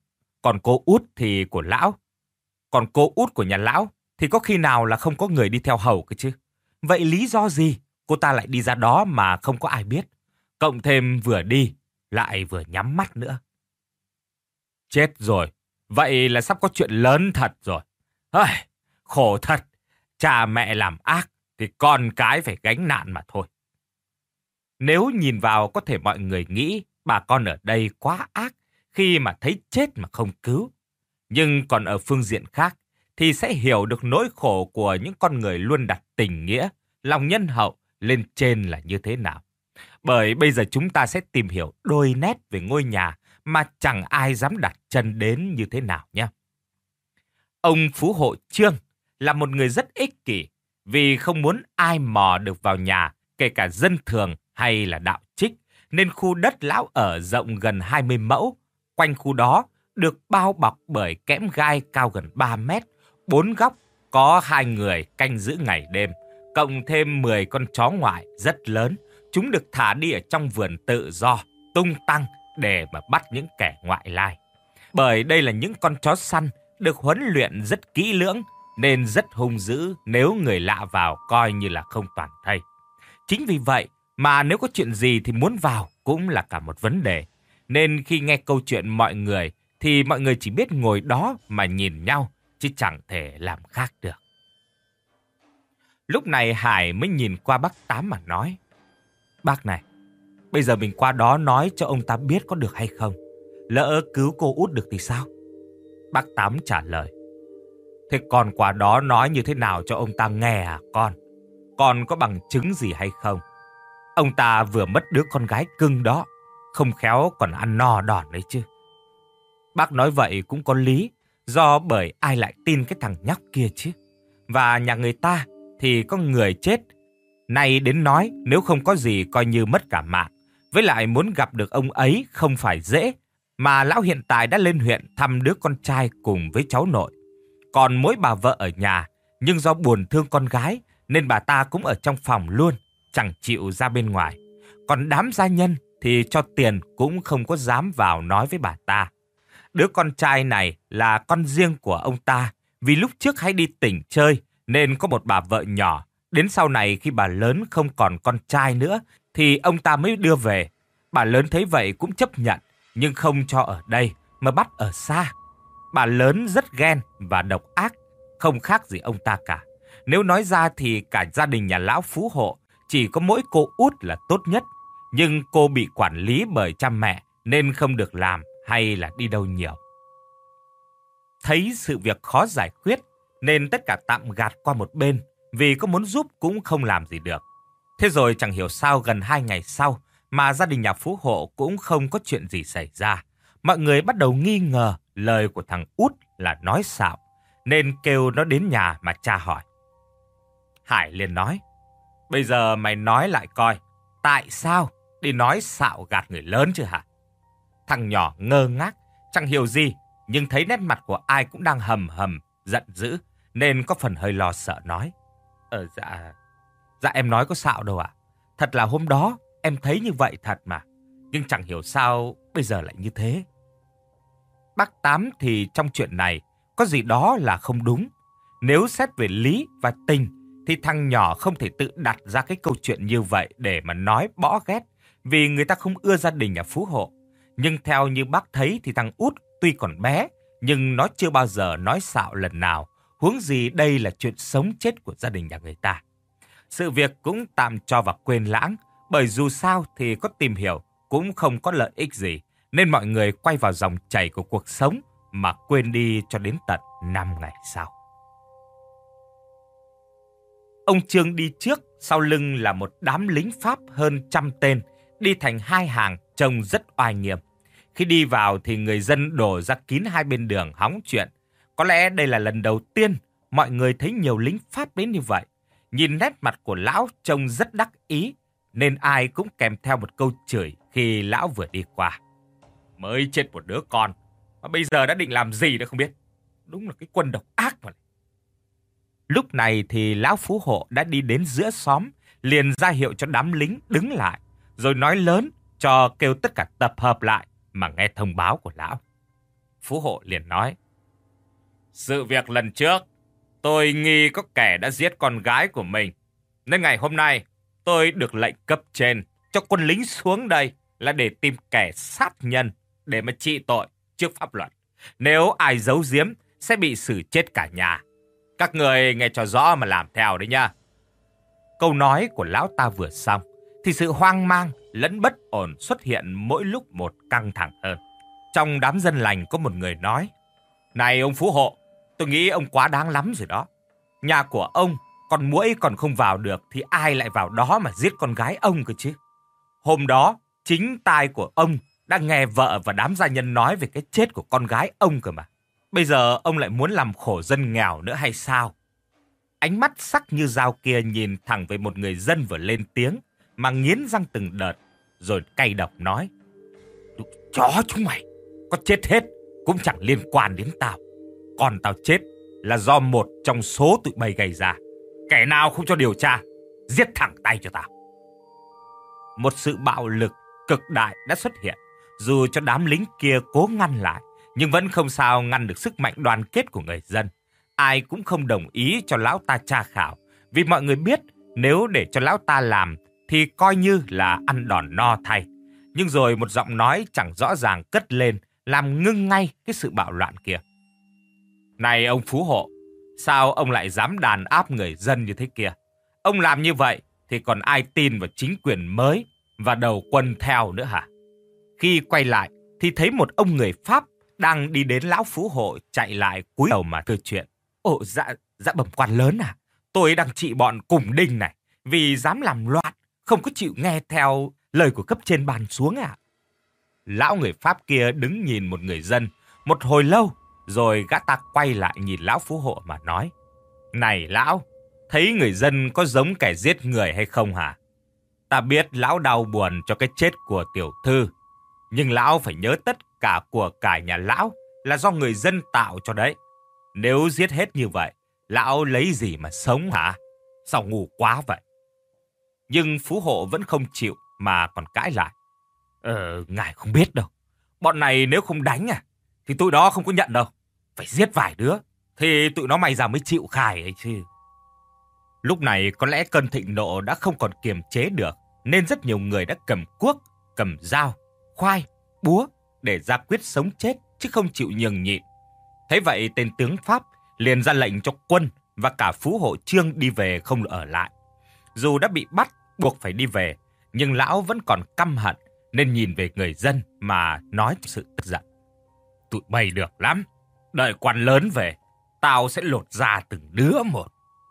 Speaker 2: Còn cô út thì của lão. Còn cô út của nhà lão thì có khi nào là không có người đi theo hầu cơ chứ? Vậy lý do gì cô ta lại đi ra đó mà không có ai biết? Cộng thêm vừa đi, lại vừa nhắm mắt nữa. Chết rồi, vậy là sắp có chuyện lớn thật rồi. Ai, khổ thật, cha mẹ làm ác thì con cái phải gánh nạn mà thôi. Nếu nhìn vào có thể mọi người nghĩ bà con ở đây quá ác khi mà thấy chết mà không cứu. Nhưng còn ở phương diện khác thì sẽ hiểu được nỗi khổ của những con người luôn đặt tình nghĩa, lòng nhân hậu lên trên là như thế nào. Bởi bây giờ chúng ta sẽ tìm hiểu đôi nét về ngôi nhà mà chẳng ai dám đặt chân đến như thế nào nhé. Ông Phú Hộ Trương là một người rất ích kỷ vì không muốn ai mò được vào nhà, kể cả dân thường hay là đạo trích, nên khu đất lão ở rộng gần hai mươi mẫu. Quanh khu đó được bao bọc bởi kẽm gai cao gần ba mét, bốn góc có hai người canh giữ ngày đêm, cộng thêm mười con chó ngoại rất lớn. Chúng được thả đi ở trong vườn tự do, tung tăng để mà bắt những kẻ ngoại lai. Bởi đây là những con chó săn được huấn luyện rất kỹ lưỡng, nên rất hung dữ nếu người lạ vào coi như là không toàn thây. Chính vì vậy mà nếu có chuyện gì thì muốn vào cũng là cả một vấn đề. Nên khi nghe câu chuyện mọi người thì mọi người chỉ biết ngồi đó mà nhìn nhau, chứ chẳng thể làm khác được. Lúc này Hải mới nhìn qua bác Tám mà nói: Bác này, bây giờ mình qua đó nói cho ông ta biết có được hay không? Lỡ cứu cô út được thì sao? Bác Tám trả lời: Thế con qua đó nói như thế nào cho ông ta nghe à con? Con có bằng chứng gì hay không? Ông ta vừa mất đứa con gái cưng đó, không khéo còn ăn no đòn đấy chứ. Bác nói vậy cũng có lý, do bởi ai lại tin cái thằng nhóc kia chứ. Và nhà người ta thì có người chết, nay đến nói nếu không có gì coi như mất cả mạng. Với lại muốn gặp được ông ấy không phải dễ, mà lão hiện tại đã lên huyện thăm đứa con trai cùng với cháu nội. Còn mỗi bà vợ ở nhà, nhưng do buồn thương con gái nên bà ta cũng ở trong phòng luôn, chẳng chịu ra bên ngoài. Còn đám gia nhân thì cho tiền cũng không có dám vào nói với bà ta. Đứa con trai này là con riêng của ông ta, vì lúc trước hay đi tỉnh chơi nên có một bà vợ nhỏ. Đến sau này khi bà lớn không còn con trai nữa thì ông ta mới đưa về. Bà lớn thấy vậy cũng chấp nhận, nhưng không cho ở đây mà bắt ở xa. Bà lớn rất ghen và độc ác, không khác gì ông ta cả. Nếu nói ra thì cả gia đình nhà lão Phú Hộ chỉ có mỗi cô út là tốt nhất. Nhưng cô bị quản lý bởi cha mẹ nên không được làm hay là đi đâu nhiều. Thấy sự việc khó giải quyết nên tất cả tạm gạt qua một bên, vì có muốn giúp cũng không làm gì được. Thế rồi chẳng hiểu sao gần hai ngày sau mà gia đình nhà Phú Hộ cũng không có chuyện gì xảy ra. Mọi người bắt đầu nghi ngờ lời của thằng út là nói xạo, nên kêu nó đến nhà mà tra hỏi. Hải liền nói: Bây giờ mày nói lại coi, tại sao đi nói xạo gạt người lớn chứ hả? Thằng nhỏ ngơ ngác, chẳng hiểu gì, nhưng thấy nét mặt của ai cũng đang hầm hầm, giận dữ, nên có phần hơi lo sợ nói: Ờ dạ, dạ em nói có xạo đâu ạ. Thật là hôm đó em thấy như vậy thật mà, nhưng chẳng hiểu sao bây giờ lại như thế. Bác Tám thì trong chuyện này có gì đó là không đúng. Nếu xét về lý và tình thì thằng nhỏ không thể tự đặt ra cái câu chuyện như vậy để mà nói bỏ ghét, vì người ta không ưa gia đình nhà Phú Hộ. Nhưng theo như bác thấy thì thằng út tuy còn bé, nhưng nó chưa bao giờ nói xạo lần nào, huống gì đây là chuyện sống chết của gia đình nhà người ta. Sự việc cũng tạm cho vào quên lãng, bởi dù sao thì có tìm hiểu cũng không có lợi ích gì, nên mọi người quay vào dòng chảy của cuộc sống mà quên đi cho đến tận năm ngày sau. Ông Trương đi trước, sau lưng là một đám lính Pháp hơn trăm tên, đi thành hai hàng trông rất oai nghiêm. Khi đi vào thì người dân đổ ra kín hai bên đường hóng chuyện. Có lẽ đây là lần đầu tiên mọi người thấy nhiều lính Pháp đến như vậy. Nhìn nét mặt của lão trông rất đắc ý, nên ai cũng kèm theo một câu chửi khi lão vừa đi qua. Mới chết một đứa con, mà bây giờ đã định làm gì nữa không biết. Đúng là cái quân độc ác mà. Lúc này thì lão Phú Hộ đã đi đến giữa xóm, liền ra hiệu cho đám lính đứng lại, rồi nói lớn cho kêu tất cả tập hợp lại mà nghe thông báo của lão. Phú Hộ liền nói. Sự việc lần trước, tôi nghi có kẻ đã giết con gái của mình. Nên ngày hôm nay, tôi được lệnh cấp trên cho quân lính xuống đây là để tìm kẻ sát nhân để mà trị tội trước pháp luật. Nếu ai giấu giếm sẽ bị xử chết cả nhà. Các người nghe cho rõ mà làm theo đấy nha. Câu nói của lão ta vừa xong thì sự hoang mang lẫn bất ổn xuất hiện mỗi lúc một căng thẳng hơn. Trong đám dân lành có một người nói: Này ông Phú Hộ, tôi nghĩ ông quá đáng lắm rồi đó. Nhà của ông con muỗi còn không vào được thì ai lại vào đó mà giết con gái ông cơ chứ? Hôm đó chính tai của ông đã nghe vợ và đám gia nhân nói về cái chết của con gái ông cơ mà. Bây giờ ông lại muốn làm khổ dân nghèo nữa hay sao? Ánh mắt sắc như dao kia nhìn thẳng về một người dân vừa lên tiếng mà nghiến răng từng đợt, rồi cay độc nói: Chó chúng mày, có chết hết cũng chẳng liên quan đến tao. Còn tao chết là do một trong số tụi bay gây ra. Kẻ nào không cho điều tra, giết thẳng tay cho tao. Một sự bạo lực cực đại đã xuất hiện. Dù cho đám lính kia cố ngăn lại, nhưng vẫn không sao ngăn được sức mạnh đoàn kết của người dân. Ai cũng không đồng ý cho lão ta tra khảo, vì mọi người biết nếu để cho lão ta làm thì coi như là ăn đòn no thay. Nhưng rồi một giọng nói chẳng rõ ràng cất lên, làm ngưng ngay cái sự bạo loạn kia. Này ông Phú Hộ, sao ông lại dám đàn áp người dân như thế kia? Ông làm như vậy thì còn ai tin vào chính quyền mới và đầu quân theo nữa hả? Khi quay lại thì thấy một ông người Pháp đang đi đến lão Phú Hộ, chạy lại cúi đầu mà cười chuyện. Ồ dạ, dạ bẩm quan lớn à, tôi đang trị bọn cùng đinh này vì dám làm loạn, không có chịu nghe theo lời của cấp trên ban xuống à? Lão người Pháp kia đứng nhìn một người dân một hồi lâu, rồi gã ta quay lại nhìn lão Phú Hộ mà nói: Này lão, thấy người dân có giống kẻ giết người hay không hả? Ta biết lão đau buồn cho cái chết của tiểu thư, nhưng lão phải nhớ tất cả của cải nhà lão là do người dân tạo cho đấy. Nếu giết hết như vậy, lão lấy gì mà sống hả? Sao ngu quá vậy? Nhưng Phú Hộ vẫn không chịu mà còn cãi lại. Ờ, ngài không biết đâu. Bọn này nếu không đánh à, thì tụi đó không có nhận đâu. Phải giết vài đứa, thì tụi nó may ra mới chịu khai ấy chứ. Lúc này có lẽ cơn thịnh nộ đã không còn kiềm chế được, nên rất nhiều người đã cầm cuốc, cầm dao, khoai, búa để ra quyết sống chết, chứ không chịu nhường nhịn. Thế vậy tên tướng Pháp liền ra lệnh cho quân và cả Phú Hộ Trương đi về, không ở lại. Dù đã bị bắt buộc phải đi về, nhưng lão vẫn còn căm hận, nên nhìn về người dân mà nói sự tức giận. Tụi bay được lắm, đợi quan lớn về, tao sẽ lột ra từng đứa một.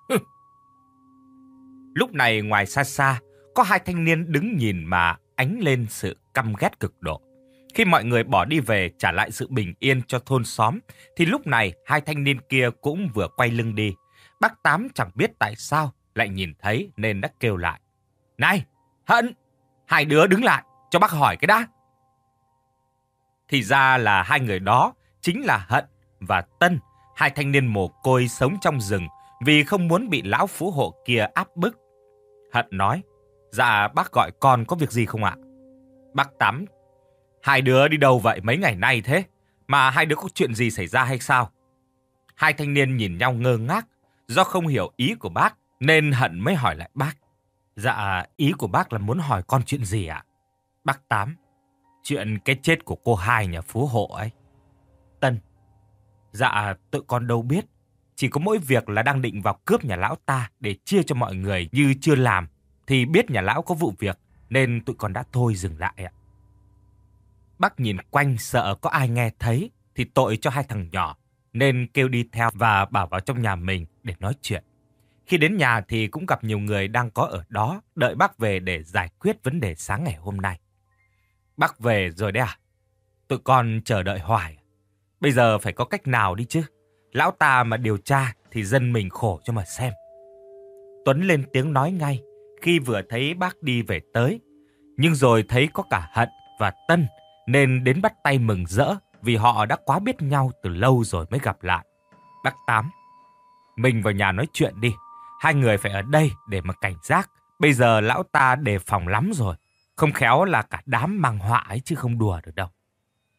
Speaker 2: Lúc này ngoài xa xa, có hai thanh niên đứng nhìn mà ánh lên sự căm ghét cực độ. Khi mọi người bỏ đi về trả lại sự bình yên cho thôn xóm, thì lúc này hai thanh niên kia cũng vừa quay lưng đi. Bác Tám chẳng biết tại sao lại nhìn thấy nên đã kêu lại: Này, Hận, hai đứa đứng lại, cho bác hỏi cái đã. Thì ra là hai người đó chính là Hận và Tân, hai thanh niên mồ côi sống trong rừng vì không muốn bị lão Phú Hộ kia áp bức. Hận nói: Dạ bác gọi con có việc gì không ạ? Bác Tám: Hai đứa đi đâu vậy mấy ngày nay thế? Mà hai đứa có chuyện gì xảy ra hay sao? Hai thanh niên nhìn nhau ngơ ngác, do không hiểu ý của bác nên Hận mới hỏi lại bác: Dạ ý của bác là muốn hỏi con chuyện gì ạ? Bác Tám: Chuyện cái chết của cô hai nhà Phú Hộ ấy. Tân: Dạ tự con đâu biết, chỉ có mỗi việc là đang định vào cướp nhà lão ta để chia cho mọi người, như chưa làm thì biết nhà lão có vụ việc nên tụi con đã thôi dừng lại ạ. Bác nhìn quanh sợ có ai nghe thấy thì tội cho hai thằng nhỏ, nên kêu đi theo và bảo vào trong nhà mình để nói chuyện. Khi đến nhà thì cũng gặp nhiều người đang có ở đó, đợi bác về để giải quyết vấn đề sáng ngày hôm nay. Bác về rồi đấy à? Tụi con chờ đợi hoài. Bây giờ phải có cách nào đi chứ. Lão ta mà điều tra thì dân mình khổ cho mà xem. Tuấn lên tiếng nói ngay khi vừa thấy bác đi về tới. Nhưng rồi thấy có cả Hận và Tân nên đến bắt tay mừng rỡ, vì họ đã quá biết nhau từ lâu rồi mới gặp lại. Bác Tám: Mình vào nhà nói chuyện đi. Hai người phải ở đây để mà cảnh giác. Bây giờ lão ta đề phòng lắm rồi. Không khéo là cả đám mang họa ấy chứ không đùa được đâu.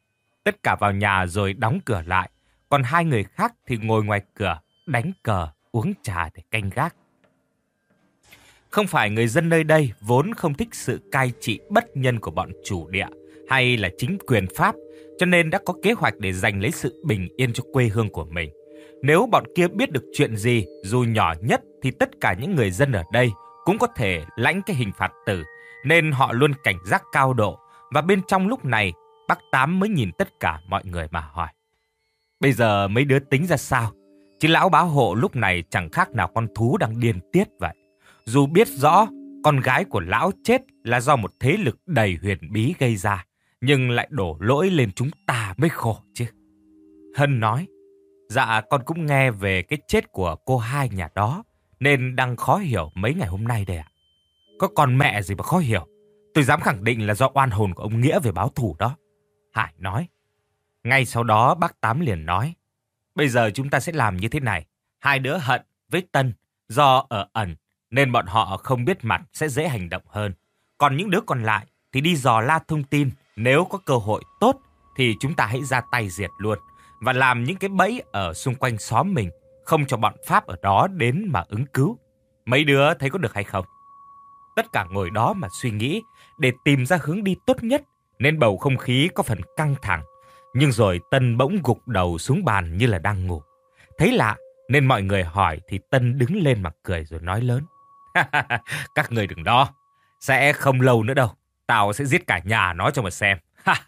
Speaker 2: Tất cả vào nhà rồi đóng cửa lại. Còn hai người khác thì ngồi ngoài cửa, đánh cờ, uống trà để canh gác. Không phải người dân nơi đây vốn không thích sự cai trị bất nhân của bọn chủ địa hay là chính quyền Pháp, cho nên đã có kế hoạch để giành lấy sự bình yên cho quê hương của mình. Nếu bọn kia biết được chuyện gì, dù nhỏ nhất, thì tất cả những người dân ở đây cũng có thể lãnh cái hình phạt tử, nên họ luôn cảnh giác cao độ. Và bên trong lúc này, bác Tám mới nhìn tất cả mọi người mà hỏi: bây giờ mấy đứa tính ra sao? Chứ lão bá hộ lúc này chẳng khác nào con thú đang điên tiết vậy. Dù biết rõ con gái của lão chết là do một thế lực đầy huyền bí gây ra, nhưng lại đổ lỗi lên chúng ta mới khổ chứ. Hân nói: dạ con cũng nghe về cái chết của cô hai nhà đó, nên đang khó hiểu mấy ngày hôm nay đây ạ. Có con mẹ gì mà khó hiểu. Tôi dám khẳng định là do oan hồn của ông Nghĩa về báo thù đó. Hải nói. Ngay sau đó bác Tám liền nói: bây giờ chúng ta sẽ làm như thế này. Hai đứa Hận với Tân do ở ẩn nên bọn họ không biết mặt sẽ dễ hành động hơn. Còn những đứa còn lại thì đi dò la thông tin. Nếu có cơ hội tốt thì chúng ta hãy ra tay diệt luôn, và làm những cái bẫy ở xung quanh xóm mình, không cho bọn Pháp ở đó đến mà ứng cứu. Mấy đứa thấy có được hay không? Tất cả ngồi đó mà suy nghĩ để tìm ra hướng đi tốt nhất, nên bầu không khí có phần căng thẳng. Nhưng rồi Tân bỗng gục đầu xuống bàn như là đang ngủ. Thấy lạ nên mọi người hỏi thì Tân đứng lên mà cười rồi nói lớn: các người đừng lo, sẽ không lâu nữa đâu, tao sẽ giết cả nhà nó cho mà xem.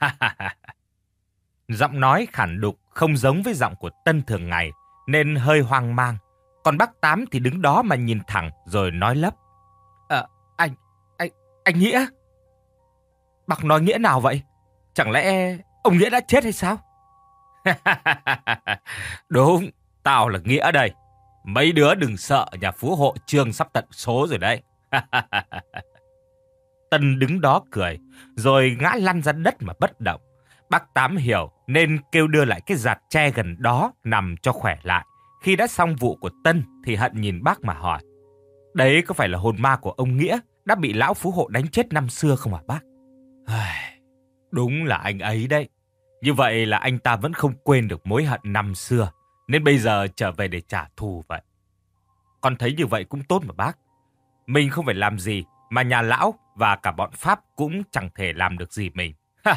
Speaker 2: Giọng nói khản đục không giống với giọng của Tân thường ngày, nên hơi hoang mang. Còn bác Tám thì đứng đó mà nhìn thẳng rồi nói lấp: Ờ, anh, anh, anh Nghĩa? Bác nói Nghĩa nào vậy? Chẳng lẽ ông Nghĩa đã chết hay sao? Đúng, tao là Nghĩa đây. Mấy đứa đừng sợ, nhà phú hộ Trương sắp tận số rồi đấy. Tân đứng đó cười, rồi ngã lăn ra đất mà bất động. Bác Tám hiểu nên kêu đưa lại cái giạt tre gần đó nằm cho khỏe lại. Khi đã xong vụ của Tân thì Hận nhìn bác mà hỏi: đấy có phải là hồn ma của ông Nghĩa đã bị lão phú hộ đánh chết năm xưa không hả bác? Đúng là anh ấy đấy. Như vậy là anh ta vẫn không quên được mối hận năm xưa, nên bây giờ trở về để trả thù vậy. Con thấy như vậy cũng tốt mà bác. Mình không phải làm gì, mà nhà lão và cả bọn Pháp cũng chẳng thể làm được gì mình.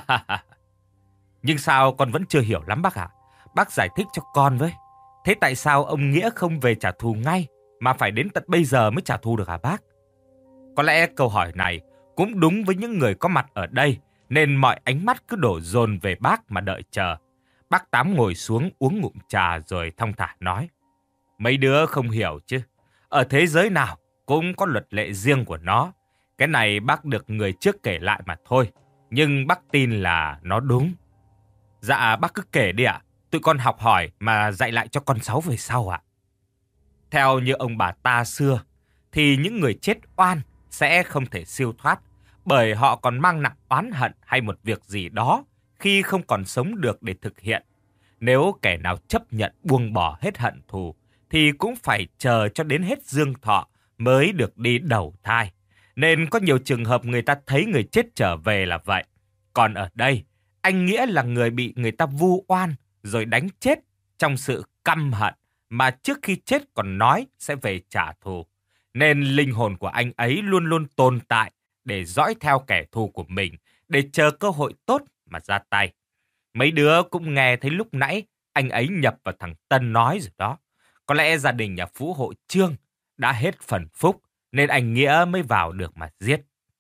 Speaker 2: Nhưng sao con vẫn chưa hiểu lắm bác ạ? Bác giải thích cho con với. Thế tại sao ông Nghĩa không về trả thù ngay, mà phải đến tận bây giờ mới trả thù được hả bác? Có lẽ câu hỏi này cũng đúng với những người có mặt ở đây, nên mọi ánh mắt cứ đổ dồn về bác mà đợi chờ. Bác Tám ngồi xuống uống ngụm trà rồi thong thả nói: mấy đứa không hiểu chứ. Ở thế giới nào cũng có luật lệ riêng của nó. Cái này bác được người trước kể lại mà thôi, nhưng bác tin là nó đúng. Dạ bác cứ kể đi ạ. Tụi con học hỏi mà dạy lại cho con cháu về sau ạ. Theo như ông bà ta xưa, thì những người chết oan sẽ không thể siêu thoát, bởi họ còn mang nặng oán hận hay một việc gì đó khi không còn sống được để thực hiện. Nếu kẻ nào chấp nhận buông bỏ hết hận thù, thì cũng phải chờ cho đến hết dương thọ mới được đi đầu thai. Nên có nhiều trường hợp người ta thấy người chết trở về là vậy. Còn ở đây, anh Nghĩa là người bị người ta vu oan rồi đánh chết trong sự căm hận, mà trước khi chết còn nói sẽ về trả thù. Nên linh hồn của anh ấy luôn luôn tồn tại để dõi theo kẻ thù của mình, để chờ cơ hội tốt mà ra tay. Mấy đứa cũng nghe thấy lúc nãy anh ấy nhập vào thằng Tân nói rồi đó. Có lẽ gia đình nhà phú hộ Trương đã hết phần phúc, nên anh Nghĩa mới vào được mà giết.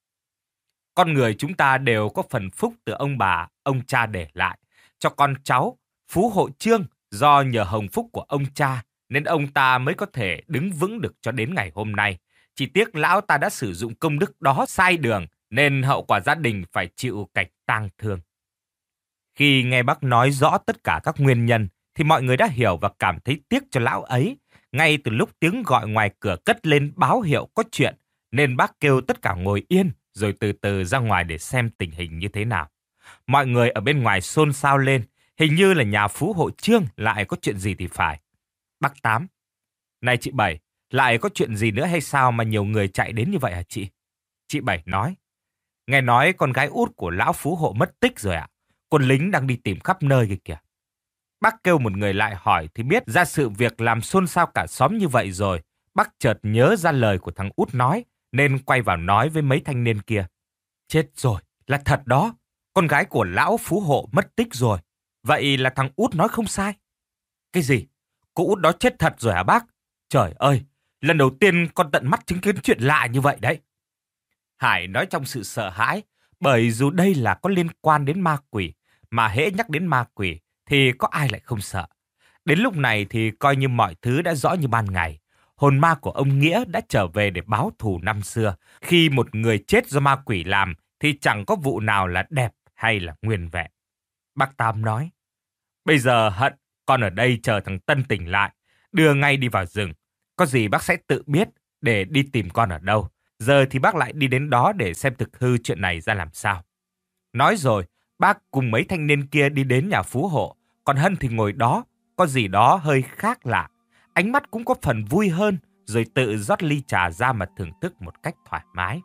Speaker 2: Con người chúng ta đều có phần phúc từ ông bà, ông cha để lại cho con cháu. Phú hộ Trương do nhờ hồng phúc của ông cha nên ông ta mới có thể đứng vững được cho đến ngày hôm nay. Chỉ tiếc lão ta đã sử dụng công đức đó sai đường, nên hậu quả gia đình phải chịu cảnh tang thương. Khi nghe bác nói rõ tất cả các nguyên nhân thì mọi người đã hiểu và cảm thấy tiếc cho lão ấy. Ngay từ lúc tiếng gọi ngoài cửa cất lên báo hiệu có chuyện, nên bác kêu tất cả ngồi yên rồi từ từ ra ngoài để xem tình hình như thế nào. Mọi người ở bên ngoài xôn xao lên, hình như là nhà phú hộ Trương lại có chuyện gì thì phải. Bác Tám: này chị Bảy, lại có chuyện gì nữa hay sao mà nhiều người chạy đến như vậy hả chị? Chị Bảy nói: nghe nói con gái út của lão phú hộ mất tích rồi ạ. quân lính đang đi tìm khắp nơi kìa kìa. Bác kêu một người lại hỏi thì biết ra sự việc làm xôn xao cả xóm như vậy rồi. Bác chợt nhớ ra lời của thằng Út nói, nên quay vào nói với mấy thanh niên kia. Chết rồi, là thật đó. Con gái của lão phú hộ mất tích rồi. Vậy là thằng Út nói không sai. Cái gì? Cô Út đó chết thật rồi hả bác? Trời ơi, lần đầu tiên con tận mắt chứng kiến chuyện lạ như vậy đấy. Hải nói trong sự sợ hãi, bởi dù đây là có liên quan đến ma quỷ, mà hễ nhắc đến ma quỷ thì có ai lại không sợ. Đến lúc này thì coi như mọi thứ đã rõ như ban ngày. Hồn ma của ông Nghĩa đã trở về để báo thù năm xưa. Khi một người chết do ma quỷ làm thì chẳng có vụ nào là đẹp hay là nguyên vẹn. Bác Tám nói, bây giờ Hận con ở đây chờ thằng Tân tỉnh lại, đưa ngay đi vào rừng. Có gì bác sẽ tự biết để đi tìm con ở đâu. Giờ thì bác lại đi đến đó để xem thực hư chuyện này ra làm sao. Nói rồi, bác cùng mấy thanh niên kia đi đến nhà phú hộ. Còn Hân thì ngồi đó, có gì đó hơi khác lạ. Ánh mắt cũng có phần vui hơn, rồi tự rót ly trà ra mà thưởng thức một cách thoải mái.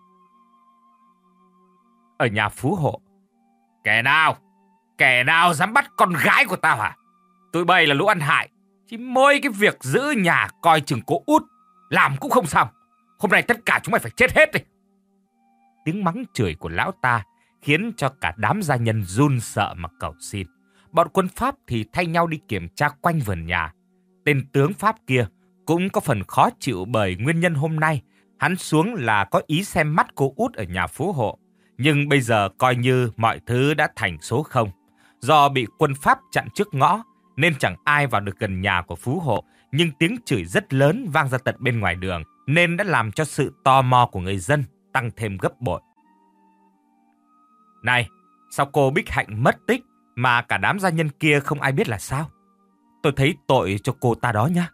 Speaker 2: Ở nhà phú hộ, kẻ nào? Kẻ nào dám bắt con gái của tao hả? Tụi bay là lũ ăn hại. Chỉ mỗi cái việc giữ nhà coi chừng cô Út làm cũng không xong. Hôm nay tất cả chúng mày phải chết hết đi. Tiếng mắng chửi của lão ta khiến cho cả đám gia nhân run sợ mà cầu xin. Bọn quân Pháp thì thay nhau đi kiểm tra quanh vườn nhà. Tên tướng Pháp kia cũng có phần khó chịu bởi nguyên nhân hôm nay. Hắn xuống là có ý xem mắt cô Út ở nhà phú hộ. Nhưng bây giờ coi như mọi thứ đã thành số không. Do bị quân Pháp chặn trước ngõ nên chẳng ai vào được gần nhà của phú hộ. Nhưng tiếng chửi rất lớn vang ra tận bên ngoài đường, nên đã làm cho sự tò mò của người dân tăng thêm gấp bội. Này, sao cô Bích Hạnh mất tích mà cả đám gia nhân kia không ai biết là sao? Tôi thấy tội cho cô ta đó nhá.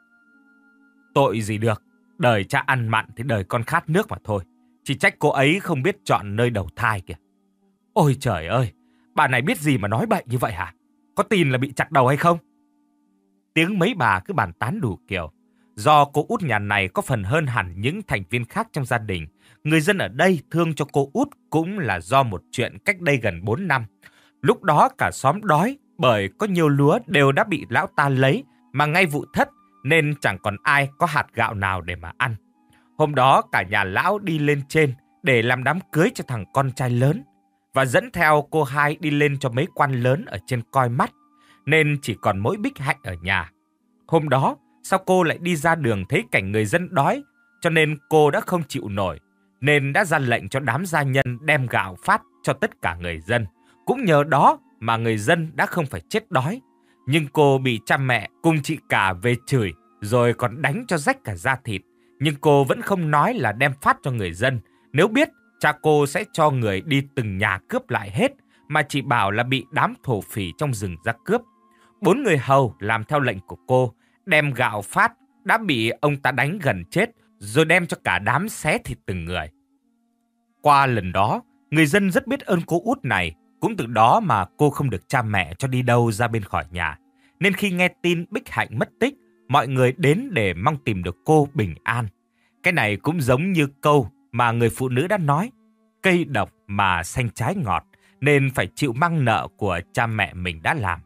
Speaker 2: Tội gì được, đời cha ăn mặn thì đời con khát nước mà thôi. Chỉ trách cô ấy không biết chọn nơi đầu thai kìa. Ôi trời ơi, bà này biết gì mà nói bậy như vậy hả? Có tin là bị chặt đầu hay không? Tiếng mấy bà cứ bàn tán đủ kiểu. Do cô Út nhà này có phần hơn hẳn những thành viên khác trong gia đình, người dân ở đây thương cho cô Út cũng là do một chuyện cách đây gần bốn năm. Lúc đó cả xóm đói bởi có nhiều lúa đều đã bị lão ta lấy, mà ngay vụ thất nên chẳng còn ai có hạt gạo nào để mà ăn. Hôm đó cả nhà lão đi lên trên để làm đám cưới cho thằng con trai lớn, và dẫn theo cô hai đi lên cho mấy quan lớn ở trên coi mắt, nên chỉ còn mỗi Bích Hạnh ở nhà. Hôm đó, sao cô lại đi ra đường thấy cảnh người dân đói, cho nên cô đã không chịu nổi, nên đã ra lệnh cho đám gia nhân đem gạo phát cho tất cả người dân. Cũng nhờ đó mà người dân đã không phải chết đói. Nhưng cô bị cha mẹ cùng chị cả về chửi, rồi còn đánh cho rách cả da thịt. Nhưng cô vẫn không nói là đem phát cho người dân. Nếu biết, cha cô sẽ cho người đi từng nhà cướp lại hết, mà chỉ bảo là bị đám thổ phỉ trong rừng ra cướp. Bốn người hầu làm theo lệnh của cô, đem gạo phát đã bị ông ta đánh gần chết, rồi đem cho cả đám xé thịt từng người. Qua lần đó, người dân rất biết ơn cô Út này, cũng từ đó mà cô không được cha mẹ cho đi đâu ra bên khỏi nhà. Nên khi nghe tin Bích Hạnh mất tích, mọi người đến để mong tìm được cô bình an. Cái này cũng giống như câu mà người phụ nữ đã nói, cây độc mà xanh trái ngọt, nên phải chịu mang nợ của cha mẹ mình đã làm.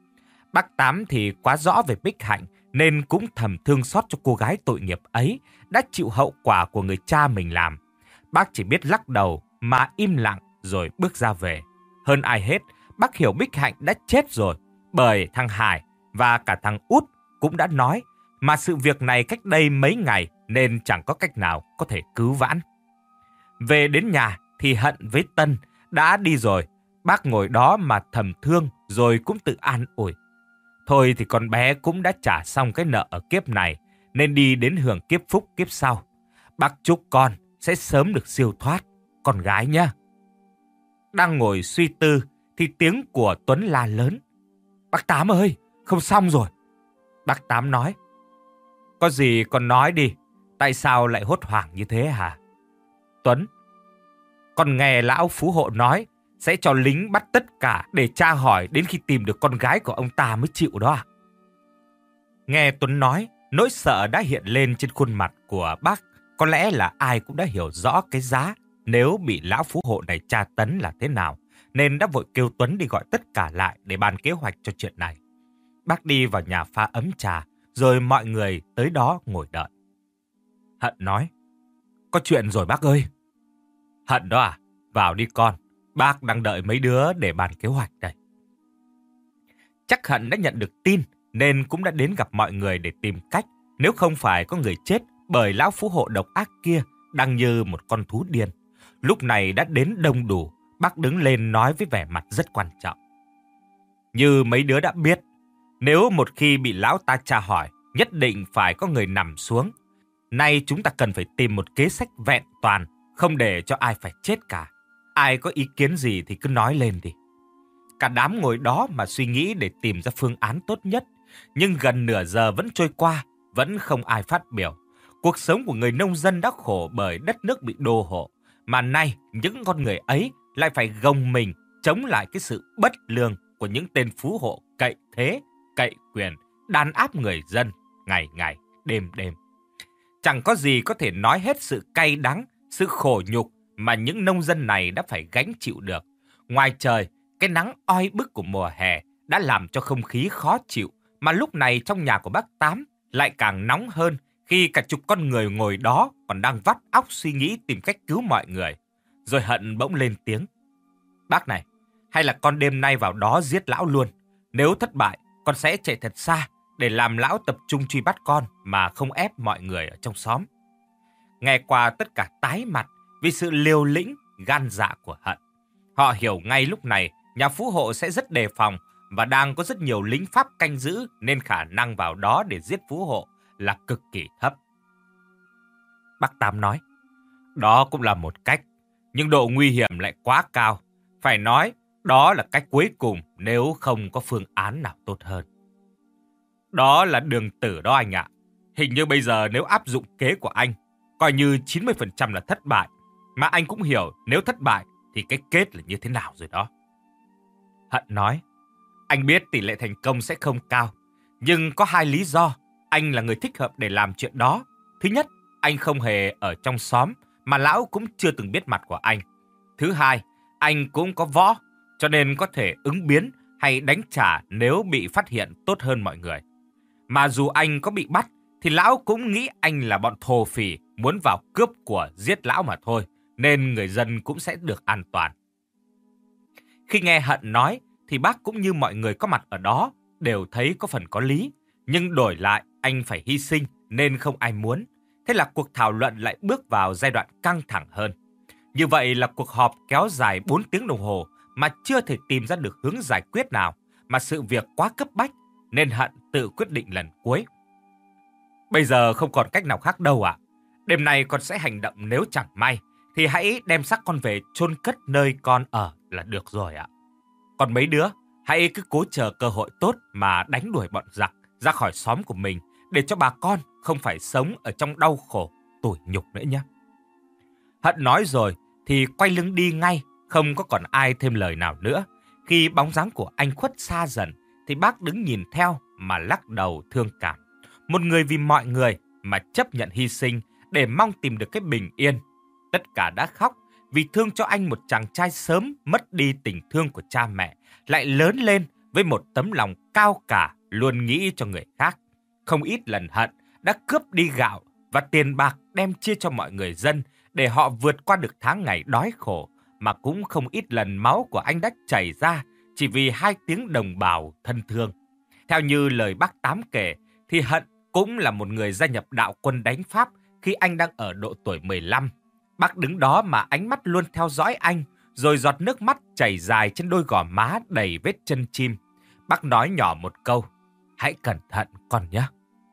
Speaker 2: Bác Tám thì quá rõ về Bích Hạnh, nên cũng thầm thương xót cho cô gái tội nghiệp ấy đã chịu hậu quả của người cha mình làm. Bác chỉ biết lắc đầu mà im lặng rồi bước ra về. Hơn ai hết, bác hiểu Bích Hạnh đã chết rồi, bởi thằng Hải và cả thằng Út cũng đã nói, mà sự việc này cách đây mấy ngày nên chẳng có cách nào có thể cứu vãn. Về đến nhà thì Hận với Tân đã đi rồi. Bác ngồi đó mà thầm thương rồi cũng tự an ủi. Thôi thì con bé cũng đã trả xong cái nợ ở kiếp này, nên đi đến hưởng kiếp phúc kiếp sau. Bác chúc con sẽ sớm được siêu thoát, con gái nhá. Đang ngồi suy tư thì tiếng của Tuấn la lớn. Bác Tám ơi, không xong rồi. Bác Tám nói. Có gì con nói đi, tại sao lại hốt hoảng như thế hả? Tuấn. Con nghe lão phú hộ nói sẽ cho lính bắt tất cả để tra hỏi đến khi tìm được con gái của ông ta mới chịu đó à? Nghe Tuấn nói, nỗi sợ đã hiện lên trên khuôn mặt của bác. Có lẽ là ai cũng đã hiểu rõ cái giá nếu bị lão phú hộ này tra tấn là thế nào,
Speaker 1: nên đã vội kêu Tuấn đi gọi tất cả lại để bàn kế hoạch cho chuyện này. Bác đi vào nhà pha ấm trà, rồi mọi người tới đó ngồi đợi. Hận nói, có chuyện rồi bác ơi. Hận đó à? Vào đi con, bác đang đợi mấy đứa để bàn kế hoạch đây. Chắc Hận đã nhận được tin nên cũng đã đến gặp mọi người để tìm cách, nếu không phải có người chết bởi lão phú hộ độc ác kia đang như một con thú điên. Lúc này đã đến đông đủ, bác đứng lên nói với vẻ mặt rất quan trọng. Như mấy đứa đã biết, nếu một khi bị lão ta tra hỏi, nhất định phải có người nằm xuống. Nay chúng ta cần phải tìm một kế sách vẹn toàn, không để cho ai phải chết cả. Ai có ý kiến gì thì cứ nói lên đi. Cả đám ngồi đó mà suy nghĩ để tìm ra phương án tốt nhất. Nhưng gần nửa giờ vẫn trôi qua, vẫn không ai phát biểu. Cuộc sống của người nông dân đã khổ bởi đất nước bị đô hộ. Mà nay, những con người ấy lại phải gồng mình chống lại cái sự bất lương của những tên phú hộ cậy thế, cậy quyền, đàn áp người dân, ngày ngày, đêm đêm. Chẳng có gì có thể nói hết sự cay đắng, sự khổ nhục mà những nông dân này đã phải gánh chịu được. Ngoài trời, cái nắng oi bức của mùa hè đã làm cho không khí khó chịu, mà lúc này trong nhà của bác Tám lại càng nóng hơn khi cả chục con người ngồi đó còn đang vắt óc suy nghĩ tìm cách cứu mọi người. Rồi Hận bỗng lên tiếng. Bác này, hay là con đêm nay vào đó giết lão luôn. Nếu thất bại, con sẽ chạy thật xa để làm lão tập trung truy bắt con mà không ép mọi người ở trong xóm. Nghe qua tất cả tái mặt vì sự liều lĩnh, gan dạ của Hận. Họ hiểu ngay lúc này nhà phú hộ sẽ rất đề phòng và đang có rất nhiều lính Pháp canh giữ nên khả năng vào đó để giết phú hộ là cực kỳ thấp. Bác Tám nói, đó cũng là một cách, nhưng độ nguy hiểm lại quá cao. Phải nói, đó là cách cuối cùng nếu không có phương án nào tốt hơn. Đó là đường tử đó anh ạ. Hình như bây giờ nếu áp dụng kế của anh, coi như chín mươi phần trăm là thất bại. Mà anh cũng hiểu nếu thất bại thì cái kết là như thế nào rồi đó. Hận nói, anh biết tỷ lệ thành công sẽ không cao. Nhưng có hai lý do anh là người thích hợp để làm chuyện đó. Thứ nhất, anh không hề ở trong xóm mà lão cũng chưa từng biết mặt của anh. Thứ hai, anh cũng có võ cho nên có thể ứng biến hay đánh trả nếu bị phát hiện tốt hơn mọi người. Mà dù anh có bị bắt thì lão cũng nghĩ anh là bọn thổ phỉ muốn vào cướp của giết lão mà thôi, nên người dân cũng sẽ được an toàn. Khi nghe Hận nói thì bác cũng như mọi người có mặt ở đó đều thấy có phần có lý, nhưng đổi lại anh phải hy sinh nên không ai muốn. Thế là cuộc thảo luận lại bước vào giai đoạn căng thẳng hơn. Như vậy là cuộc họp kéo dài bốn tiếng đồng hồ mà chưa thể tìm ra được hướng giải quyết nào, mà sự việc quá cấp bách nên Hận tự quyết định lần cuối. Bây giờ không còn cách nào khác đâu ạ. Đêm nay con sẽ hành động, nếu chẳng may thì hãy đem xác con về chôn cất nơi con ở là được rồi ạ. Còn mấy đứa, hãy cứ cố chờ cơ hội tốt mà đánh đuổi bọn giặc ra khỏi xóm của mình để cho bà con không phải sống ở trong đau khổ, tủi nhục nữa nhé. Hận nói rồi thì quay lưng đi ngay, không có còn ai thêm lời nào nữa. Khi bóng dáng của anh khuất xa dần thì bác đứng nhìn theo mà lắc đầu thương cảm. Một người vì mọi người mà chấp nhận hy sinh để mong tìm được cái bình yên. Tất cả đã khóc vì thương cho anh, một chàng trai sớm mất đi tình thương của cha mẹ, lại lớn lên với một tấm lòng cao cả, luôn nghĩ cho người khác. Không ít lần Hận đã cướp đi gạo và tiền bạc đem chia cho mọi người dân để họ vượt qua được tháng ngày đói khổ, mà cũng không ít lần máu của anh đã chảy ra chỉ vì hai tiếng đồng bào thân thương. Theo như lời bác Tám kể thì Hận cũng là một người gia nhập đạo quân đánh Pháp khi anh đang ở độ tuổi mười lăm. Bác đứng đó mà ánh mắt luôn theo dõi anh, rồi giọt nước mắt chảy dài trên đôi gò má đầy vết chân chim. Bác nói nhỏ một câu, hãy cẩn thận con nhé.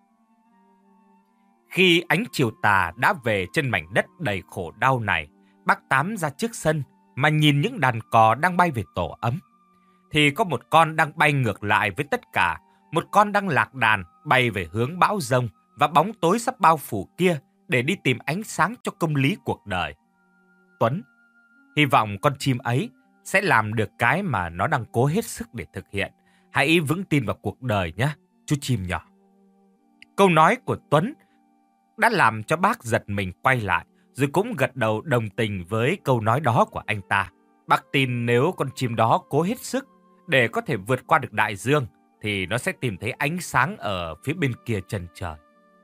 Speaker 1: Khi ánh chiều tà đã về trên mảnh đất đầy khổ đau này, bác Tám ra trước sân mà nhìn những đàn cò đang bay về tổ ấm. Thì có một con đang bay ngược lại với tất cả, một con đang lạc đàn bay về hướng bão giông và bóng tối sắp bao phủ kia để đi tìm ánh sáng cho công lý cuộc đời. Tuấn hy vọng con chim ấy sẽ làm được cái mà nó đang cố hết sức để thực hiện. Hãy vững tin vào cuộc đời nhé, chú chim nhỏ. Câu nói của Tuấn đã làm cho bác giật mình quay lại, rồi cũng gật đầu đồng tình với câu nói đó của anh ta.
Speaker 2: Bác tin nếu con chim đó cố hết sức để có thể vượt qua được đại dương, thì nó sẽ tìm thấy ánh sáng ở phía bên kia chân trời.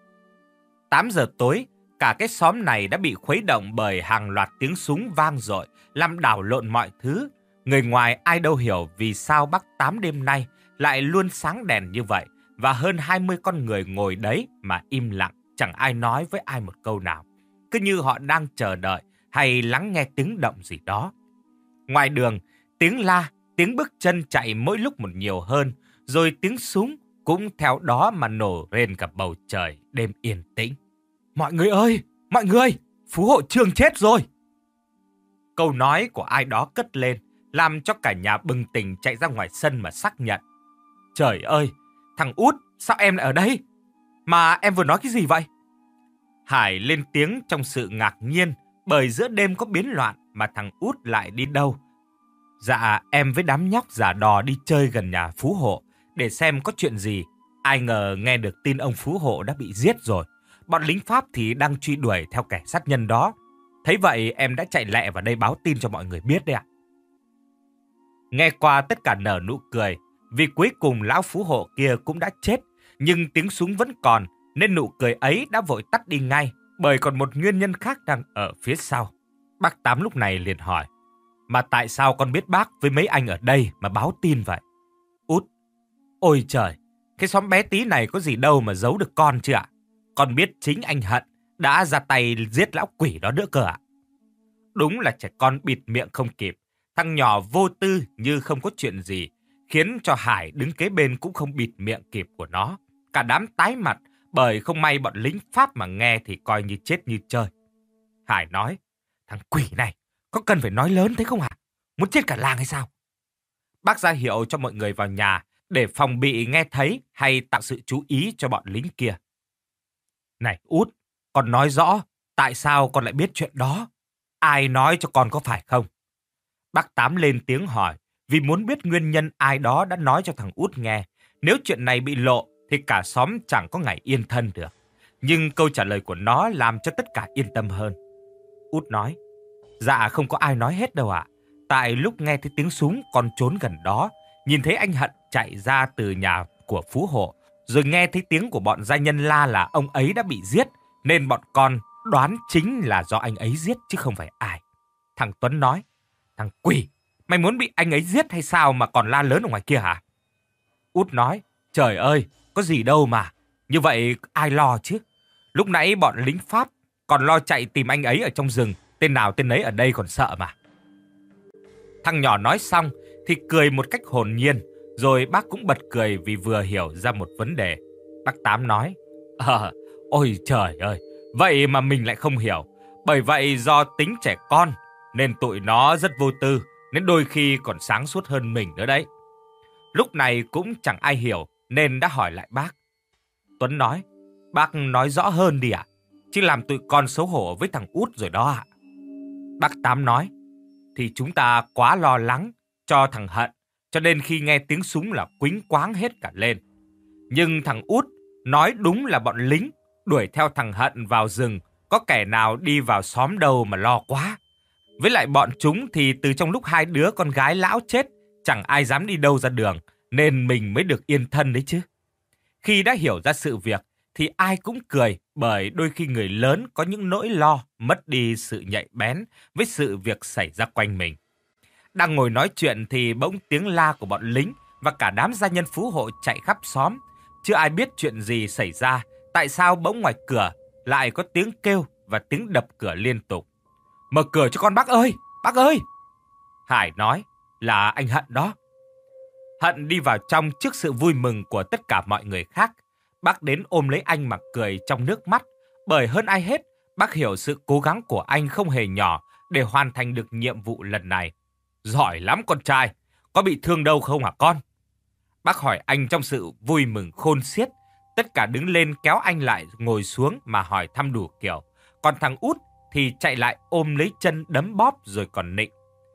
Speaker 2: tám giờ tối, cả cái xóm này đã bị khuấy động bởi hàng loạt tiếng súng vang dội, làm đảo lộn mọi thứ. Người ngoài ai đâu hiểu vì sao bác Tám đêm nay lại luôn sáng đèn như vậy, và hơn hai mươi con người ngồi đấy mà im lặng, chẳng ai nói với ai một câu nào, cứ như họ đang chờ đợi hay lắng nghe tiếng động gì đó. Ngoài đường, tiếng la, tiếng bước chân chạy mỗi lúc một nhiều hơn, rồi tiếng súng cũng theo đó mà nổ lên cả bầu trời đêm yên tĩnh. Mọi người ơi, mọi người, Phú Hộ Trương chết rồi. Câu nói của ai đó cất lên, làm cho cả nhà bừng tỉnh chạy ra ngoài sân mà xác nhận. Trời ơi, thằng Út, sao em lại ở đây? Mà em vừa nói cái gì vậy? Hải lên tiếng trong sự ngạc nhiên, bởi giữa đêm có biến loạn mà thằng Út lại đi đâu. Dạ, em với đám nhóc giả đò đi chơi gần nhà Phú Hộ để xem có chuyện gì. Ai ngờ nghe được tin ông Phú Hộ đã bị giết rồi. Bọn lính Pháp thì đang truy đuổi theo kẻ sát nhân đó. Thấy vậy em đã chạy lẹ vào đây báo tin cho mọi người biết đấy ạ. Nghe qua tất cả nở nụ cười, vì cuối cùng lão Phú Hộ kia cũng đã chết, nhưng tiếng súng vẫn còn, nên nụ cười ấy đã vội tắt đi ngay, bởi còn một nguyên nhân khác đang ở phía sau. Bác Tám lúc này liền hỏi, mà tại sao con biết bác với mấy anh ở đây mà báo tin vậy? Út, ôi trời, cái xóm bé tí này có gì đâu mà giấu được con chứ ạ? Con biết chính anh Hận đã ra tay giết lão quỷ đó nữa cơ ạ. Đúng là trẻ con bịt miệng không kịp, thằng nhỏ vô tư như không có chuyện gì, khiến cho Hải đứng kế bên cũng không bịt miệng kịp của nó. Cả đám tái mặt, bởi không may bọn lính Pháp mà nghe thì coi như chết như chơi. Hải nói, thằng quỷ này, có cần phải nói lớn thế không hả? Muốn chết cả làng hay sao? Bác ra hiệu cho mọi người vào nhà để phòng bị nghe thấy hay tạo sự chú ý cho bọn lính kia. Này Út, con nói rõ, tại sao con lại biết chuyện đó? Ai nói cho con có phải không? Bác Tám lên tiếng hỏi, vì muốn biết nguyên nhân ai đó đã nói cho thằng Út nghe. Nếu chuyện này bị lộ, thì cả xóm chẳng có ngày yên thân được. Nhưng câu trả lời của nó làm cho tất cả yên tâm hơn. Út nói, dạ không có ai nói hết đâu ạ. Tại lúc nghe thấy tiếng súng, con trốn gần đó, nhìn thấy anh Hận chạy ra từ nhà của Phú Hộ, rồi nghe thấy tiếng của bọn gia nhân la là ông ấy đã bị giết, nên bọn con đoán chính là do anh ấy giết chứ không phải ai. Thằng Tuấn nói, thằng quỷ, mày muốn bị anh ấy giết hay sao mà còn la lớn ở ngoài kia hả? Út nói, trời ơi, có gì đâu mà, như vậy ai lo chứ? Lúc nãy bọn lính Pháp còn lo chạy tìm anh ấy ở trong rừng, tên nào tên ấy ở đây còn sợ mà. Thằng nhỏ nói xong thì cười một cách hồn nhiên, rồi bác cũng bật cười vì vừa hiểu ra một vấn đề. Bác Tám nói, Ờ, ôi trời ơi, vậy mà mình lại không hiểu. Bởi vậy do tính trẻ con nên tụi nó rất vô tư, nên đôi khi còn sáng suốt hơn mình nữa đấy. Lúc này cũng chẳng ai hiểu nên đã hỏi lại bác. Tuấn nói, bác nói rõ hơn đi ạ, chứ làm tụi con xấu hổ với thằng Út rồi đó ạ. Bác Tám nói, thì chúng ta quá lo lắng cho thằng Hận, cho nên khi nghe tiếng súng là quýnh quáng hết cả lên. Nhưng thằng Út nói đúng là bọn lính đuổi theo thằng Hận vào rừng, có kẻ nào đi vào xóm đâu mà lo quá. Với lại bọn chúng thì từ trong lúc hai đứa con gái lão chết, chẳng ai dám đi đâu ra đường, nên mình mới được yên thân đấy chứ. Khi đã hiểu ra sự việc thì ai cũng cười, bởi đôi khi người lớn có những nỗi lo mất đi sự nhạy bén với sự việc xảy ra quanh mình. Đang ngồi nói chuyện thì bỗng tiếng la của bọn lính và cả đám gia nhân Phú Hộ chạy khắp xóm. Chưa ai biết chuyện gì xảy ra, tại sao bỗng ngoài cửa lại có tiếng kêu và tiếng đập cửa liên tục. Mở cửa cho con bác ơi, bác ơi! Hải nói, là anh Hận đó. Hận đi vào trong trước sự vui mừng của tất cả mọi người khác. Bác đến ôm lấy anh mà cười trong nước mắt, bởi hơn ai hết, bác hiểu sự cố gắng của anh không hề nhỏ để hoàn thành được nhiệm vụ lần này. Giỏi lắm con trai, có bị thương đâu không hả con? Bác hỏi anh trong sự vui mừng khôn xiết. Tất cả đứng lên kéo anh lại ngồi xuống mà hỏi thăm đủ kiểu. Còn thằng Út thì chạy lại ôm lấy chân đấm bóp rồi còn nịnh.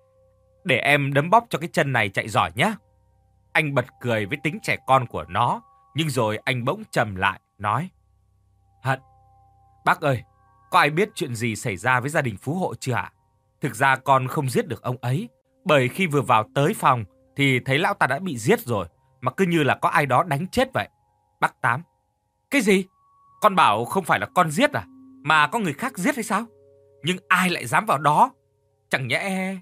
Speaker 2: Để em đấm bóp cho cái chân này chạy giỏi nhá. Anh bật cười với tính trẻ con của nó, nhưng rồi anh bỗng trầm lại, nói, Hận, bác ơi, có ai biết chuyện gì xảy ra với gia đình Phú Hộ chưa ạ? Thực ra con không giết được ông ấy, Bởi khi vừa vào tới phòng thì thấy lão ta đã bị giết rồi, mà cứ như là có ai đó đánh chết vậy. Bác Tám: Cái gì? Con bảo không phải là con giết à? Mà có người khác giết hay sao? Nhưng ai lại dám vào đó? Chẳng nhẽ...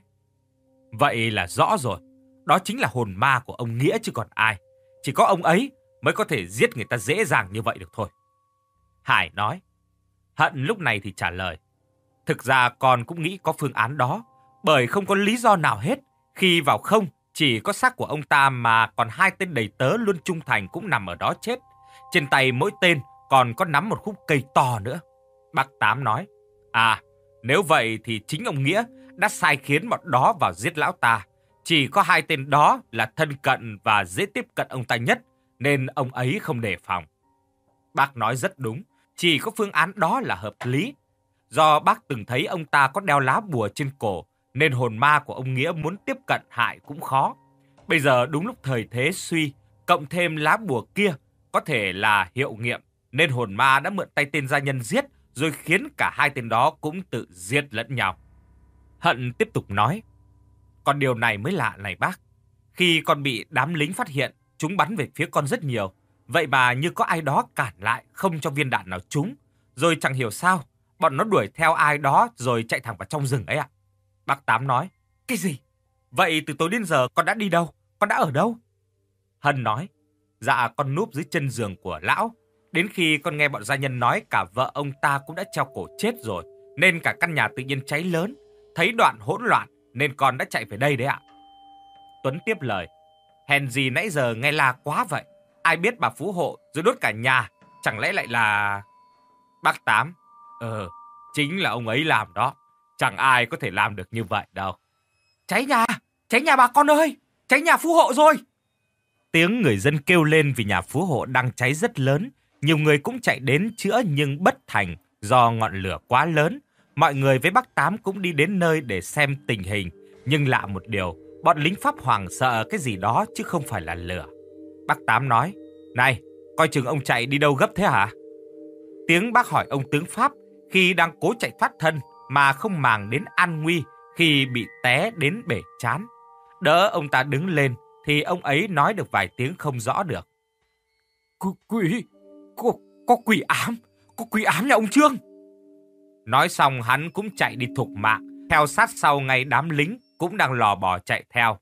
Speaker 2: Vậy là rõ rồi. Đó chính là hồn ma của ông Nghĩa chứ còn ai. Chỉ có ông ấy mới có thể giết người ta dễ dàng như vậy được thôi. Hải nói. Hận lúc này thì trả lời. Thực ra con cũng nghĩ có phương án đó, bởi không có lý do nào hết. Khi vào không, chỉ có xác của ông ta mà còn hai tên đầy tớ luôn trung thành cũng nằm ở đó chết. Trên tay mỗi tên còn có nắm một khúc cây to nữa. Bác Tám nói. À, nếu vậy thì chính ông Nghĩa đã sai khiến bọn đó vào giết lão ta. Chỉ có hai tên đó là thân cận và dễ tiếp cận ông ta nhất, nên ông ấy không đề phòng. Bác nói rất đúng, chỉ có phương án đó là hợp lý. Do bác từng thấy ông ta có đeo lá bùa trên cổ, nên hồn ma của ông Nghĩa muốn tiếp cận hại cũng khó. Bây giờ đúng lúc thời thế suy, cộng thêm lá bùa kia có thể là hiệu nghiệm, nên hồn ma đã mượn tay tên gia nhân giết, rồi khiến cả hai tên đó cũng tự giết lẫn nhau. Hận tiếp tục nói. Còn điều này mới lạ này bác. Khi con bị đám lính phát hiện, chúng bắn về phía con rất nhiều. Vậy mà như có ai đó cản lại, không cho viên đạn nào trúng. Rồi chẳng hiểu sao, bọn nó đuổi theo ai đó rồi chạy thẳng vào trong rừng ấy ạ. Bác Tám nói. Cái gì? Vậy từ tối đến giờ con đã đi đâu? Con đã ở đâu? Hân nói. Dạ con núp dưới chân giường của lão. Đến khi con nghe bọn gia nhân nói cả vợ ông ta cũng đã treo cổ chết rồi, nên cả căn nhà tự nhiên cháy lớn. Thấy đoạn hỗn loạn nên con đã chạy về đây đấy ạ. Tuấn tiếp lời. Hèn gì nãy giờ nghe la quá vậy. Ai biết bà phú hộ rồi đốt cả nhà. Chẳng lẽ lại là... Bác Tám. Ờ, chính là ông ấy làm đó. Chẳng ai có thể làm được như vậy đâu. Cháy nhà, cháy nhà bà con ơi. Cháy nhà phú hộ rồi. Tiếng người dân kêu lên vì nhà phú hộ đang cháy rất lớn. Nhiều người cũng chạy đến chữa nhưng bất thành do ngọn lửa quá lớn. Mọi người với bác Tám cũng đi đến nơi để xem tình hình. Nhưng lạ một điều, bọn lính Pháp hoảng sợ cái gì đó chứ không phải là lửa. Bác Tám nói. Này, coi chừng ông chạy đi đâu gấp thế hả? Tiếng bác hỏi ông tướng Pháp khi đang cố chạy thoát thân mà không màng đến an nguy khi bị té đến bể trán. Đỡ ông ta đứng lên thì ông ấy nói được vài tiếng không rõ được. Quỷ, có, có quỷ ám, có quỷ ám nhà ông Trương. Nói xong hắn cũng chạy đi thục mạng, theo sát sau ngay đám lính cũng đang lò bò chạy theo.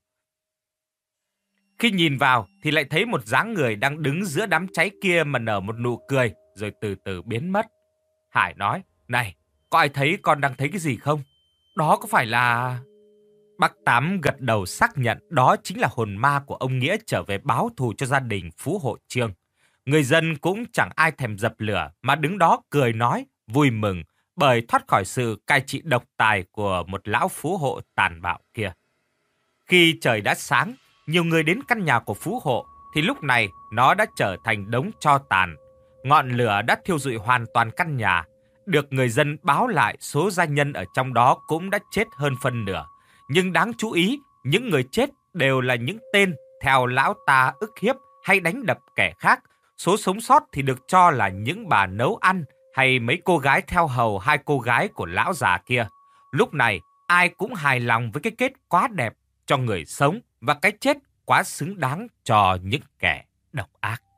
Speaker 2: Khi nhìn vào thì lại thấy một dáng người đang đứng giữa đám cháy kia mà nở một nụ cười rồi từ từ biến mất. Hải nói, này, có ai thấy con đang thấy cái gì không? Đó có phải là... Bác Tám gật đầu xác nhận đó chính là hồn ma của ông Nghĩa trở về báo thù cho gia đình Phú Hộ Trương. Người dân cũng chẳng ai thèm dập lửa mà đứng đó cười nói, vui mừng bởi thoát khỏi sự cai trị độc tài của một lão phú hộ tàn bạo kia. Khi trời đã sáng, nhiều người đến căn nhà của phú hộ thì lúc này nó đã trở thành đống tro tàn. Ngọn lửa đã thiêu rụi hoàn toàn căn nhà. Được người dân báo lại số gia nhân ở trong đó cũng đã chết hơn phân nửa. Nhưng đáng chú ý, những người chết đều là những tên theo lão ta ức hiếp hay đánh đập kẻ khác. Số sống sót thì được cho là những bà nấu ăn hay mấy cô gái theo hầu hai cô gái của lão già kia. Lúc này, ai cũng hài lòng với cái kết quá đẹp cho người sống và cái chết quá xứng đáng cho những kẻ độc ác.